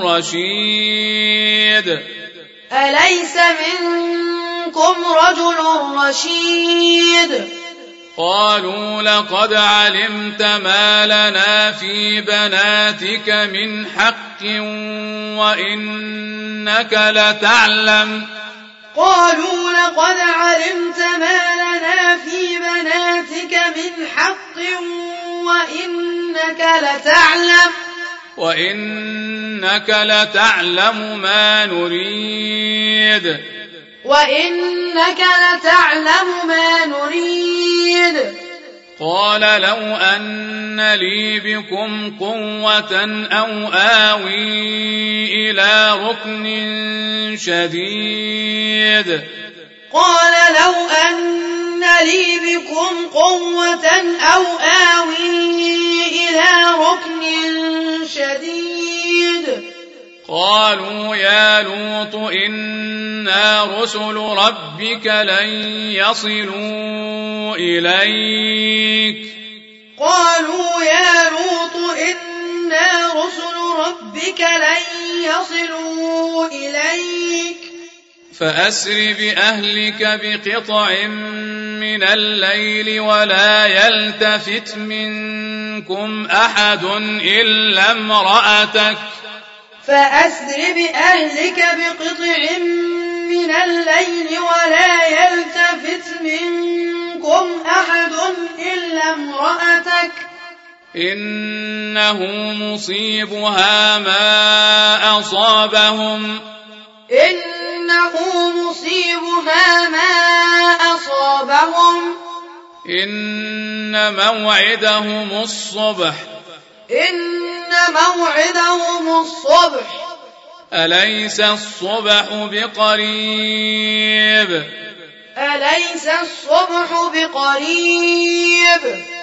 رشيد أليس منكم رجل رشيد قالوا لقد علمت ما لنا في بناتك من حق وإنك لتعلم قالوا لقد علمت ما لنا في بناتك من حق وإنك لتعلم وإنك لتعلم ما نريد وإنك لتعلم ما نريد قال لو أن لي بكم قوة أو آوي إلى ركن شديد قال لو أن لي بكم قوة أو آوي إلى ركن شديد قالوا يا لوط إنا رسل ربك لن يصلوا إليك قالوا يا لوط إنا رسل ربك لن يصلوا إليك فأسر بأهلك بقطع من الليل ولا يلتفت منكم أحد إلا امرأتك فأسر بأهلك بقطع من الليل ولا يلتفت منكم أحد إلا امرأتك إنه مصيبها ما أصابهم إنه مصيبها ما أصابهم إن موعدهم الصبح إن موعدهم الصبح أليس الصبح بقريب أليس الصبح بقريب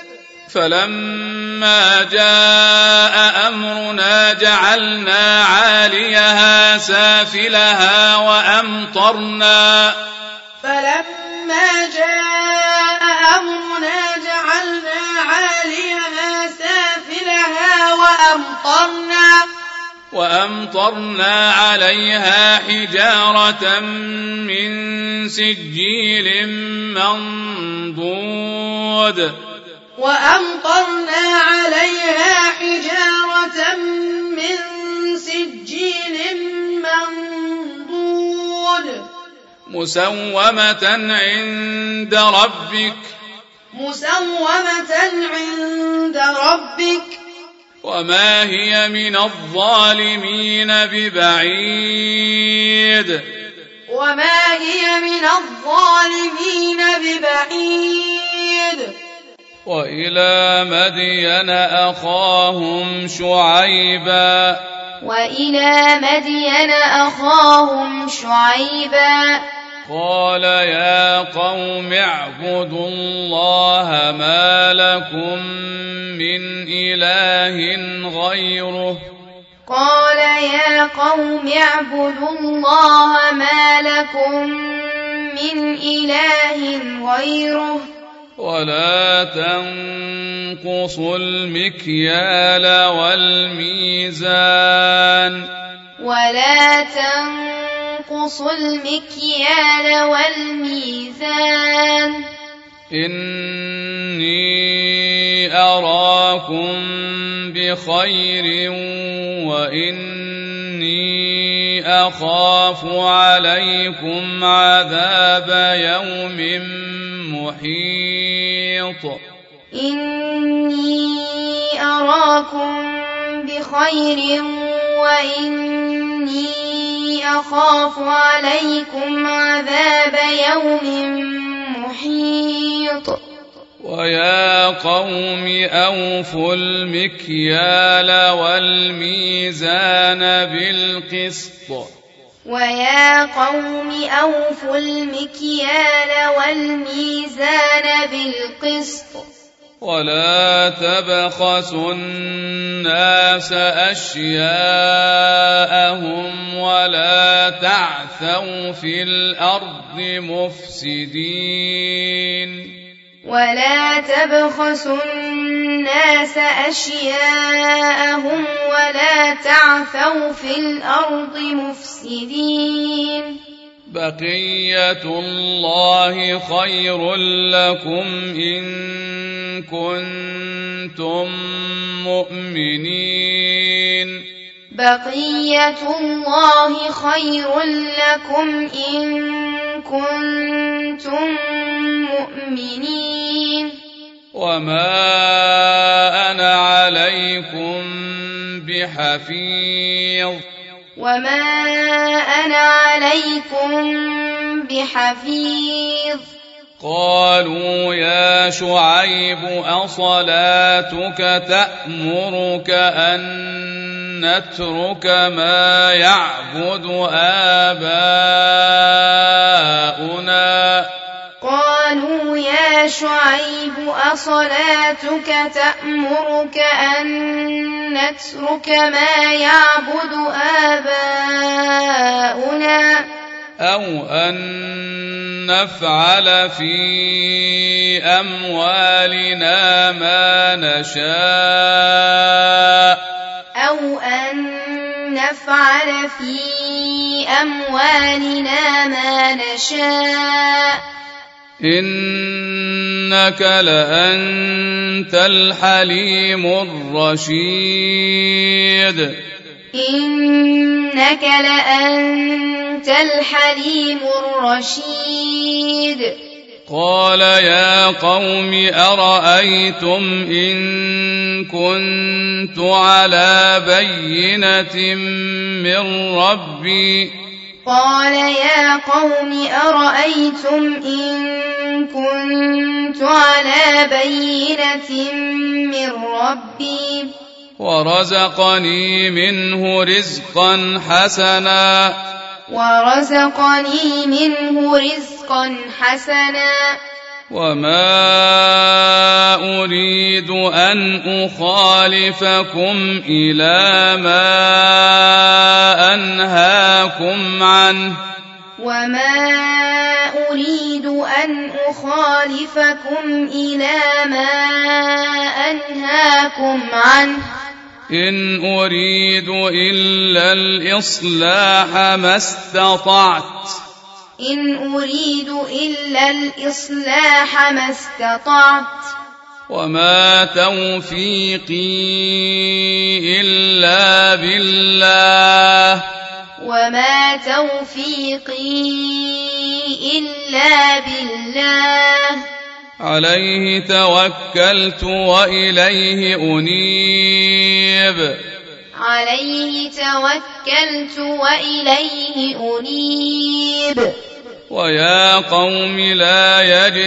فلما جاء أمرنا جعلنا عاليها سافلها وأمطرنا فلما جاء أمرنا جعلنا عاليها سافلها وأمطرنا وأمطرنا عليها حجارة من سجيل منضود وأمطرنا عليها حجارة من سجيل منضود مسومة عند ربك مسومة عند ربك وما هي من الظالمين ببعيد وما هي من الظالمين ببعيد وإلى مدين أخاهم شعيبا وإلى مدين أخاهم شعيبا قال يا قوم اعبدوا الله ما لكم من إله غيره قال يا قوم اعبدوا الله ما لكم من إله غيره ولا تنقصوا المكيال والميزان ولا تنقصوا المكيال والميزان إني أراكم بخير وإني أخاف عليكم عذاب يوم محيط إني أراكم بخير وإني أخاف عليكم عذاب يوم محيط ويا قوم أوفوا المكيال والميزان بالقسط ويا قوم أوفوا المكيال والميزان بالقسط ولا تبخسوا الناس أشياءهم ولا تعثوا في الأرض مفسدين ولا تبخسوا الناس أشياءهم ولا تعثوا في الأرض مفسدين بقية الله خير لكم إن كنتم مؤمنين بقية الله خير لكم إن كنتم مؤمنين وما أنا عليكم بحفيظ وما أنا عليكم بحفيظ قالوا يا شعيب أصلاتك تأمرك أن نترك ما يعبد آباؤنا قالوا يا شعيب أصلاتك تأمرك أن نترك ما يعبد آباؤنا أو أن نفعل في أموالنا ما نشاء أو أن نفعل في أموالنا ما نشاء إنك لأنت الحليم الرشيد إنك لأنت الحليم الرشيد قال يا قوم أرأيتم إن كنت على بينة من ربي قال يا قوم أرأيتم إن كنت على بينة من ربي ورزقني منه رزقا حسنا ورزقني منه رزقا حسنا وما أريد أن أخالفكم إلى ما أنهاكم عنه وما أريد أن أخالفكم إلى ما أنهاكم عنه إن أريد إلا الإصلاح ما استطعت إن أريد إلا الإصلاح ما استطعت وما توفيقي إلا بالله وما توفيقي إلا بالله عليه توكلت وإليه أنيب عليه توكلت وإليه أنيب ويا قوم لا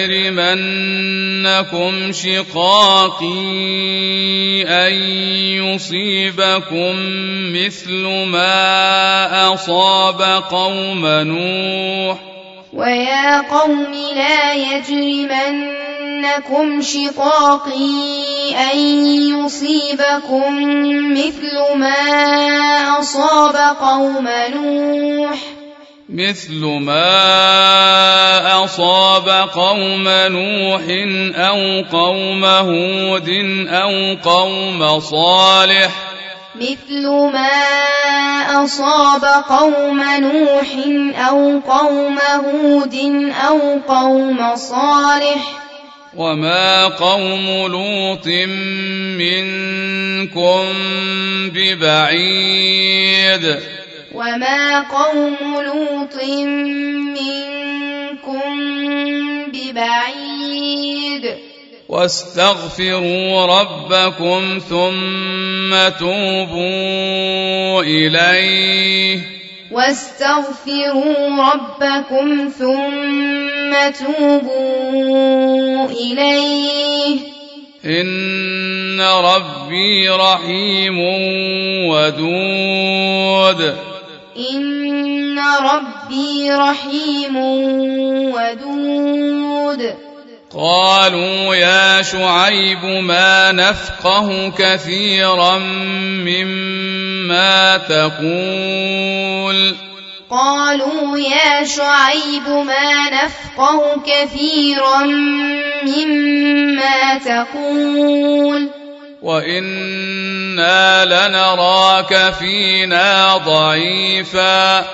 يجرمنكم شقاقي أن يصيبكم مثل ما أصاب قوم نوح ويا قوم لا يجرمنكم شقاقي أن يصيبكم مثل ما أصاب قوم نوح مثل ما أصاب قوم نوح أو قوم هود أو قوم صالح مثل ما أصاب قوم نوح أو قوم هود أو قوم صالح وما قوم لوط منكم ببعيد وما قوم لوط منكم ببعيد واستغفروا ربكم ثم توبوا إليه واستغفروا ربكم ثم توبوا إليه إن ربي رحيم ودود إن ربي رحيم ودود قالوا يا شعيب ما نفقه كثيرا مما تقول قالوا يا شعيب ما نفقه كثيرا مما تقول وإنا لنراك فينا ضعيفا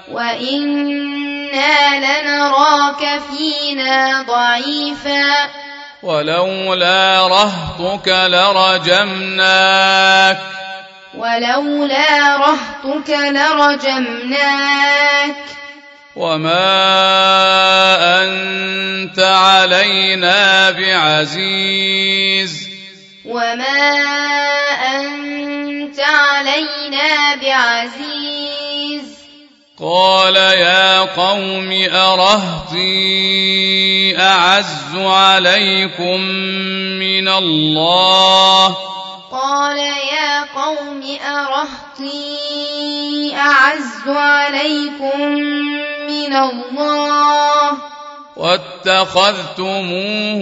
وإنا لنراك فينا ضعيفا ولولا رهطك لرجمناك ولولا رهطك لرجمناك وما أنت علينا بعزيز وما أنت علينا بعزيز قال يا قوم أرهطي أعز عليكم من الله قال يا قوم أرهطي أعز عليكم من الله واتخذتموه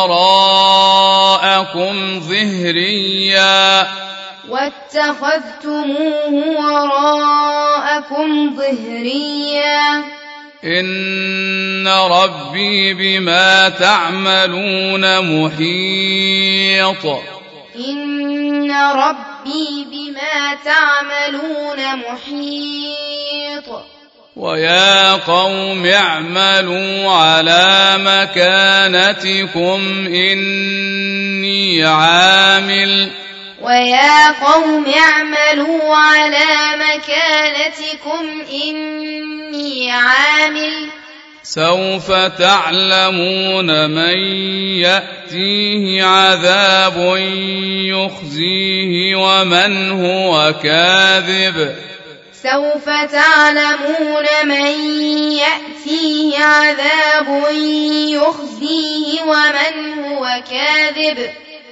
وراءكم ظهريا واتخذتموه وراءكم ظهريا إن ربي بما تعملون محيط إن ربي بما تعملون محيط ويا قوم اعملوا على مكانتكم إني عامل ويا قوم اعملوا على مكانتكم إني عامل سوف تعلمون من يأتيه عذاب يخزيه ومن هو كاذب سوف تعلمون من يأتيه عذاب يخزيه ومن هو كاذب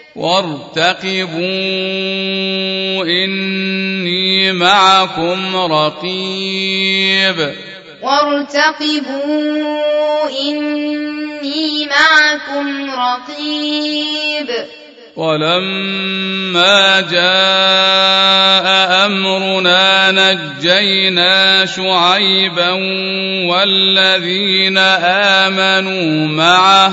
وارتقبوا إني معكم رقيب وارتقبوا إني معكم رقيب ولما جاء أمرنا نجينا شعيبا والذين آمنوا معه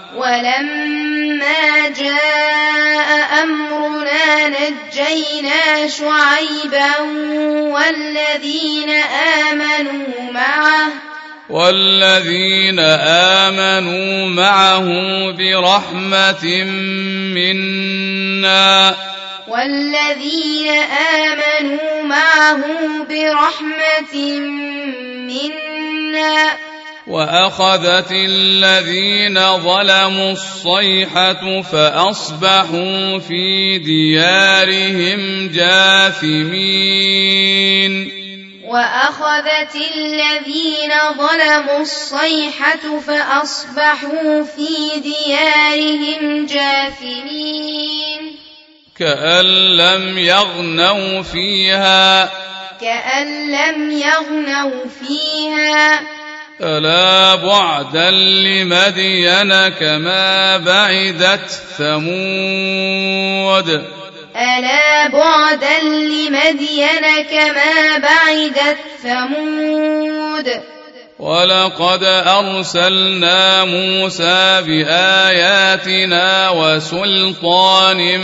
ولما جاء أمرنا نجينا شعيبا والذين آمنوا معه والذين آمنوا معه برحمة منا والذين آمنوا معه برحمة منا وأخذت الذين ظلموا الصيحة فأصبحوا في ديارهم جاثمين وأخذت الذين ظلموا الصيحة فأصبحوا في ديارهم جاثمين كأن لم يغنوا فيها كأن لم يغنوا فيها ألا بعدا لمدين كما بعدت ثمود ألا بعدا لمدين كما بعدت ثمود ولقد أرسلنا موسى بآياتنا وسلطان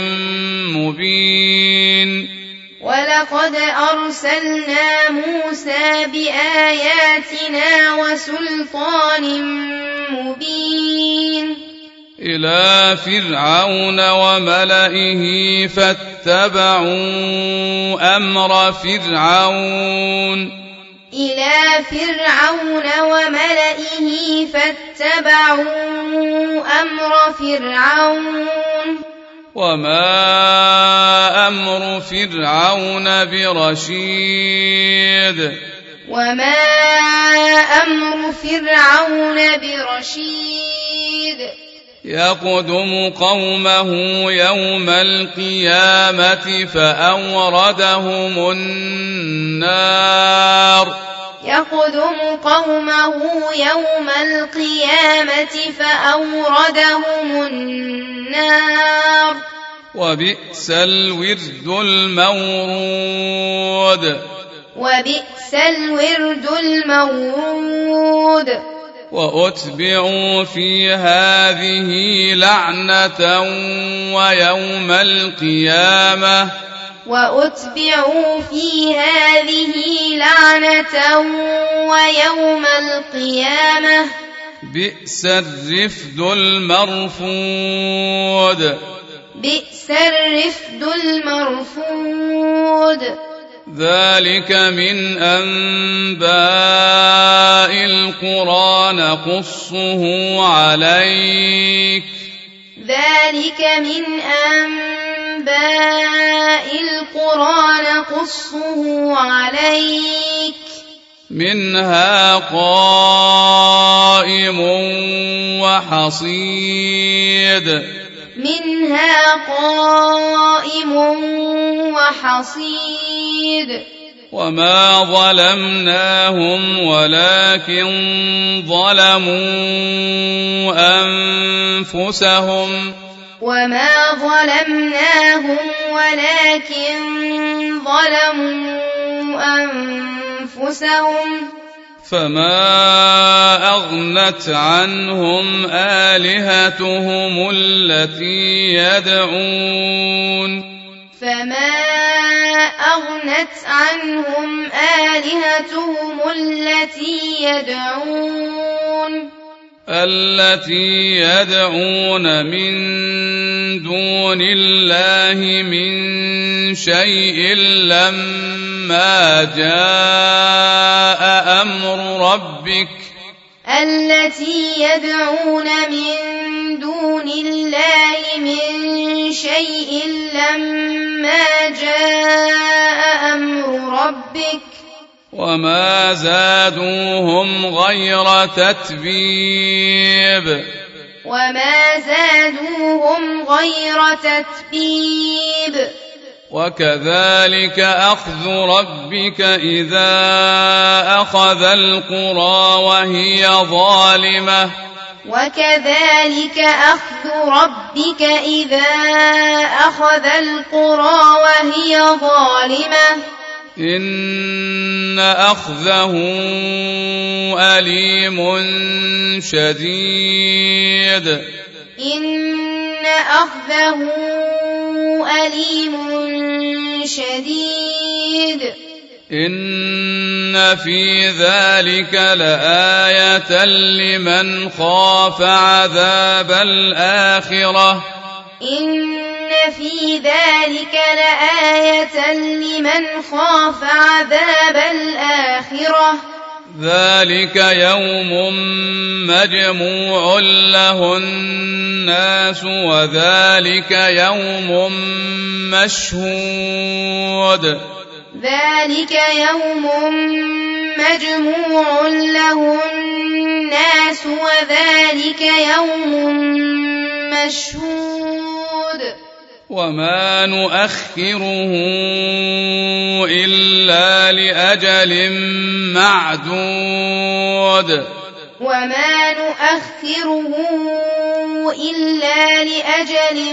مبين ولقد أرسلنا موسى بآياتنا وسلطان مبين إلى فرعون وملئه فاتبعوا أمر فرعون إلى فرعون وملئه فاتبعوا أمر فرعون وما أمر فرعون برشيد وما أمر فرعون برشيد يقدم قومه يوم القيامة فأوردهم النار يقدم قومه يوم القيامة فأوردهم النار وبئس الورد المورود وبئس الورد المورود وأتبعوا في هذه لعنة ويوم القيامة وأتبعوا في هذه لعنة ويوم القيامة بئس الرفد المرفود بئس الرفد المرفود ذلك من أنباء القرى نقصه عليك ذلك من أنباء القرى نقصه عليك منها قائم وحصيد منها قائم وحصيد وما ظلمناهم ولكن ظلموا أنفسهم وما ظلمناهم ولكن ظلموا أنفسهم فما أغنت عنهم آلهتهم التي يدعون فما أغنت عنهم آلهتهم التي يدعون التي يدعون من دون الله من شيء لما جاء أمر ربك التي يدعون من دون الله من شيء لما جاء أمر ربك وما زادوهم غير تتبيب وما زادوهم غير تتبيب وكذلك أخذ ربك إذا أخذ القرى وهي ظالمة وكذلك أخذ ربك إذا أخذ القرى وهي ظالمة إن أخذه أليم شديد إن أخذه أليم شديد إن في ذلك لآية لمن خاف عذاب الآخرة إن في ذلك لآية لمن خاف عذاب الآخرة ذلك يوم مجموع له الناس وذلك يوم مشهود ذلك يوم مجموع له الناس وذلك يوم مشهود وما نؤخره إلا لأجل معدود وما نؤخره إلا لأجل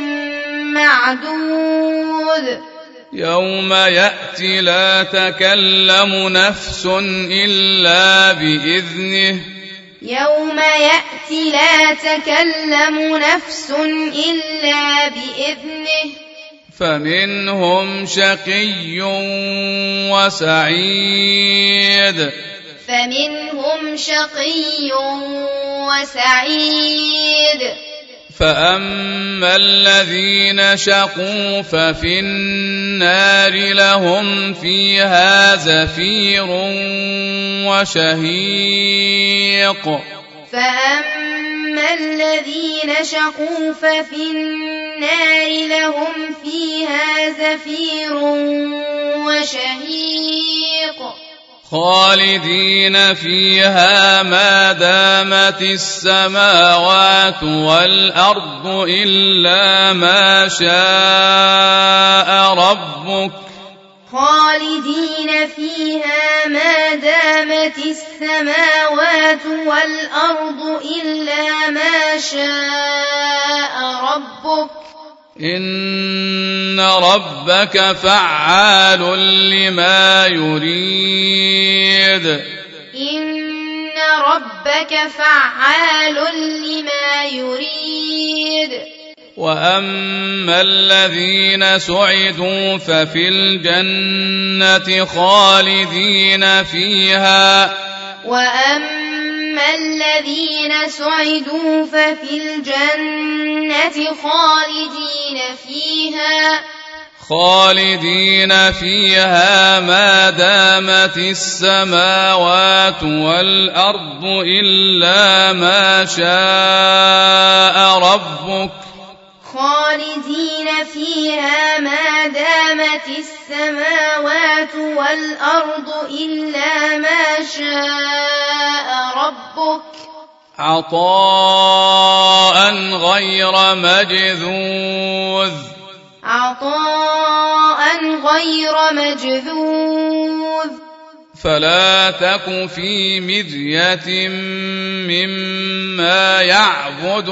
معدود يوم يأتي لا تكلم نفس إلا بإذنه يوم يأتي لا تكلم نفس إلا بإذنه فمنهم شقي وسعيد فمنهم شقي وسعيد فأما الذين شقوا ففي النار لهم فيها زفير وشهيق فأما الذين شقوا ففي النار لهم فيها زفير وشهيق خالدين فيها ما دامت السماوات والأرض إلا ما شاء ربك خالدين فيها ما دامت السماوات والأرض إلا ما شاء ربك إن ربك فعال لما يريد إن ربك فعال لما يريد وأما الذين سعدوا ففي الجنة خالدين فيها وأما الذين سعدوا ففي الجنة خالدين فيها خالدين فيها ما دامت السماوات والأرض إلا ما شاء ربك خالدين فيها ما دامت السماوات والأرض إلا ما شاء ربك عطاء غير مجذوذ عطاء غير مجذوذ فلا تك في مرية مما يعبد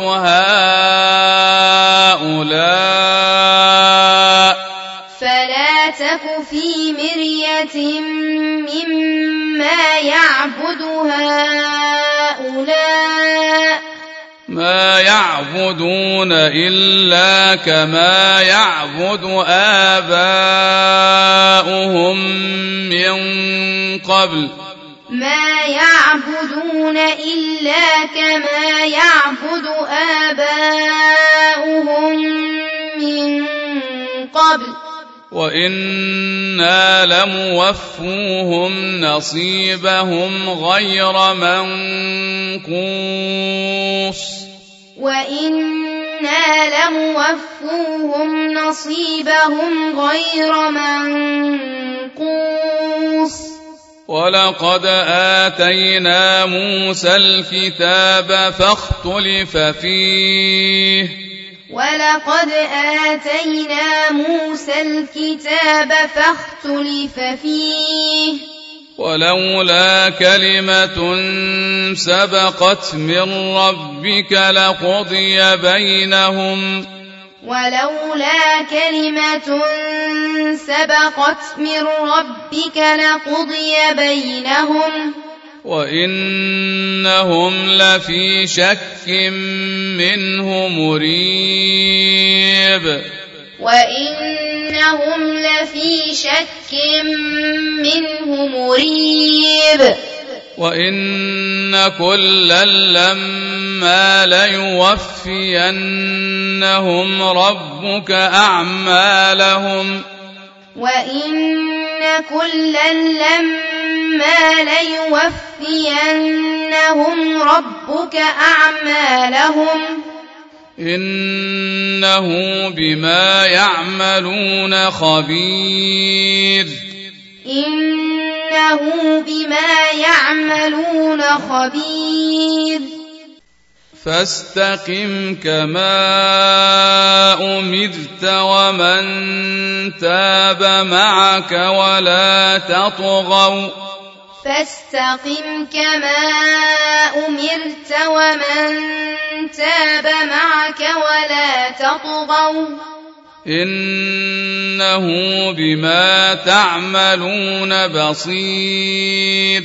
هؤلاء فلا تك في مرية مما يعبد هؤلاء ما يعبدون إلا كما يعبد آباؤهم من قبل ما يعبدون إلا كما يعبد آباؤهم من قبل وإنا لموفوهم نصيبهم غير منقوص وإنا لموفوهم نصيبهم غير منقوص ولقد آتينا موسى الكتاب فاختلف فيه ولقد آتينا موسى الكتاب فاختلف فيه ولولا كلمة سبقت من ربك لقضي بينهم ولولا كلمة سبقت من ربك لقضي بينهم وإنهم لفي شك منه مريب وإنهم لفي شك منه مريب وإن كلا لما ليوفينهم ربك أعمالهم وإن كلا لما ليوفينهم ربك أعمالهم إنه بما يعملون خبير إنه بما يعملون خبير فاستقم كما أمرت ومن تاب معك ولا تطغوا فاستقم كما أمرت ومن تاب معك ولا تطغوا إنه بما تعملون بصير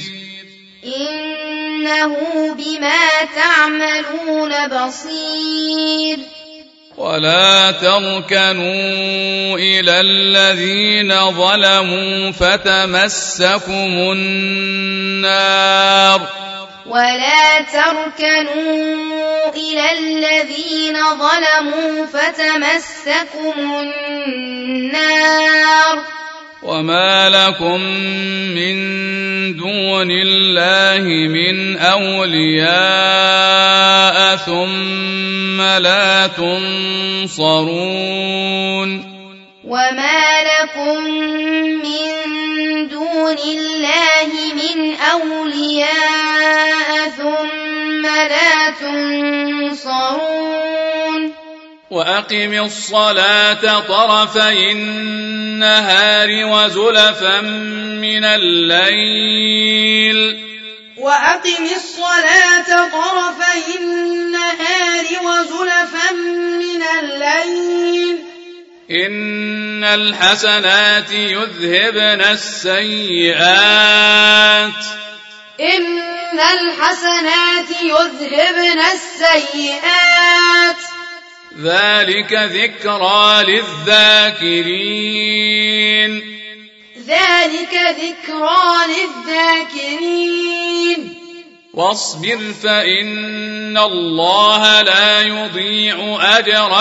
إنه بما تعملون بصير ولا تركنوا إلى الذين ظلموا فتمسكم النار ولا تركنوا إلى الذين ظلموا فتمسكم النار وما لكم من دون الله من أولياء ثم لا تنصرون وما لكم من دون الله من أولياء ثم لا تنصرون وأقم الصلاة طرفي النهار وزلفا من الليل وأقم الصلاة طرفي النهار وزلفا من الليل إن الحسنات يذهبن السيئات إن الحسنات يذهبن السيئات ذلك ذكرى للذاكرين ذلك ذكرى للذاكرين واصبر فإن الله لا يضيع أجر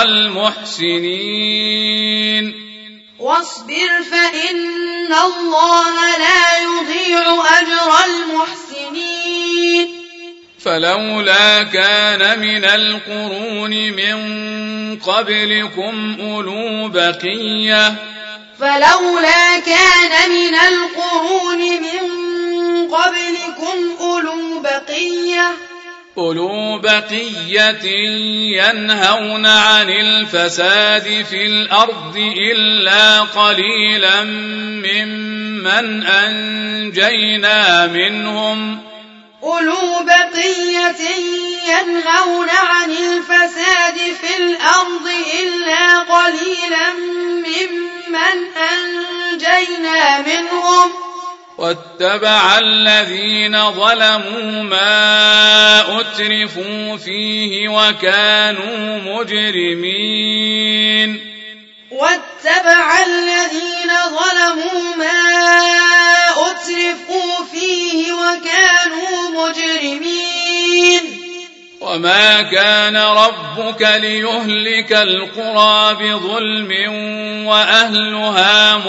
المحسنين واصبر فإن الله لا يضيع أجر المحسنين فلولا كان من القرون من قبلكم أولو بقية فلولا كان من القرون من قبلكم أولو بقية أولو بقية ينهون عن الفساد في الأرض إلا قليلا ممن أنجينا منهم أولو بقية ينهون عن الفساد في الأرض إلا قليلا ممن أنجينا منهم واتبع الذين ظلموا ما أترفوا فيه وكانوا مجرمين واتبع الذين ظلموا ما أترفوا فيه وكانوا مجرمين وما كان ربك ليهلك القرى بظلم وأهلها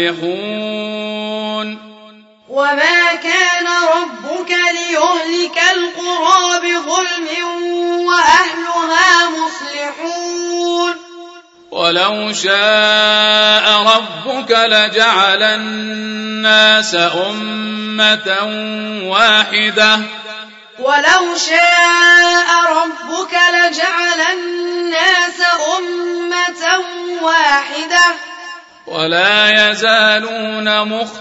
مصلحون وما كان ربك ليهلك القرى بظلم وأهلها مصلحون ولو شاء ربك لجعل الناس أمة واحدة ولو شاء ربك لجعل الناس أمة واحدة ولا يزالون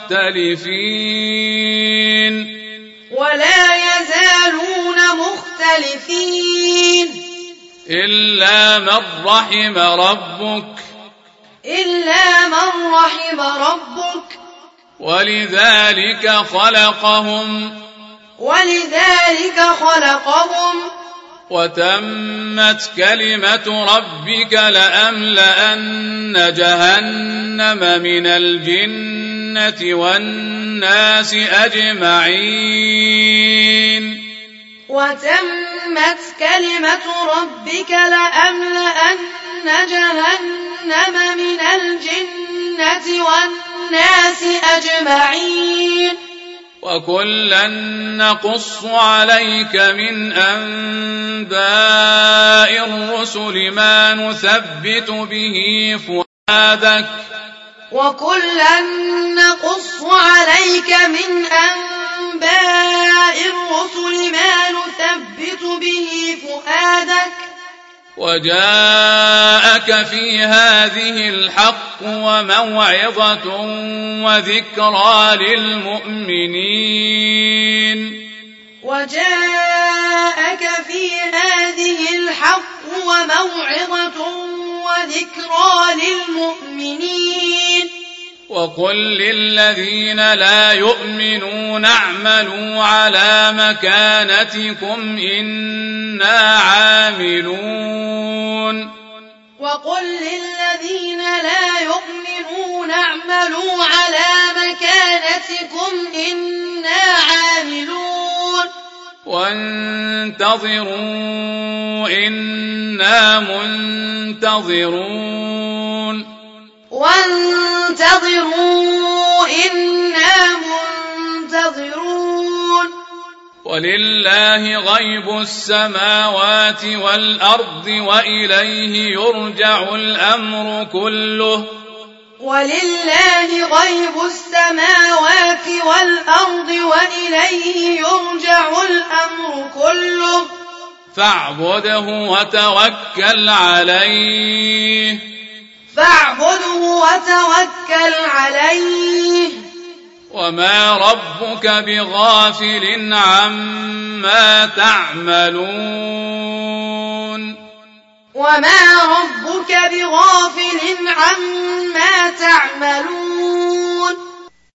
مختلفين ولا يزالون مختلفين إلا من رحم ربك إلا من رحم ربك ولذلك خلقهم ولذلك خلقهم وتمت كلمة ربك لأملأن جهنم من الجنة والناس أجمعين وتمت كلمة ربك لأملأن جهنم من الجنة والناس أجمعين وكلا نقص عليك من أنباء الرسل ما نثبت به فؤادك وكلا نقص عليك من أنباء الرسل ما نثبت به فؤادك وجاءك في هذه الحق وموعظة وذكرى للمؤمنين وجاءك في هذه الحق وموعظة وذكرى للمؤمنين وقل للذين لا يؤمنون اعملوا على مكانتكم إنا عاملون وقل للذين لا يؤمنون اعملوا على مكانتكم إنا عاملون وانتظروا إنا منتظرون وانتظروا إنا منتظرون ولله غيب السماوات والأرض وإليه يرجع الأمر كله ولله غيب السماوات والأرض وإليه يرجع الأمر كله فاعبده وتوكل عليه فاعبده وتوكل عليه وما ربك بغافل عما تعملون وما ربك بغافل عما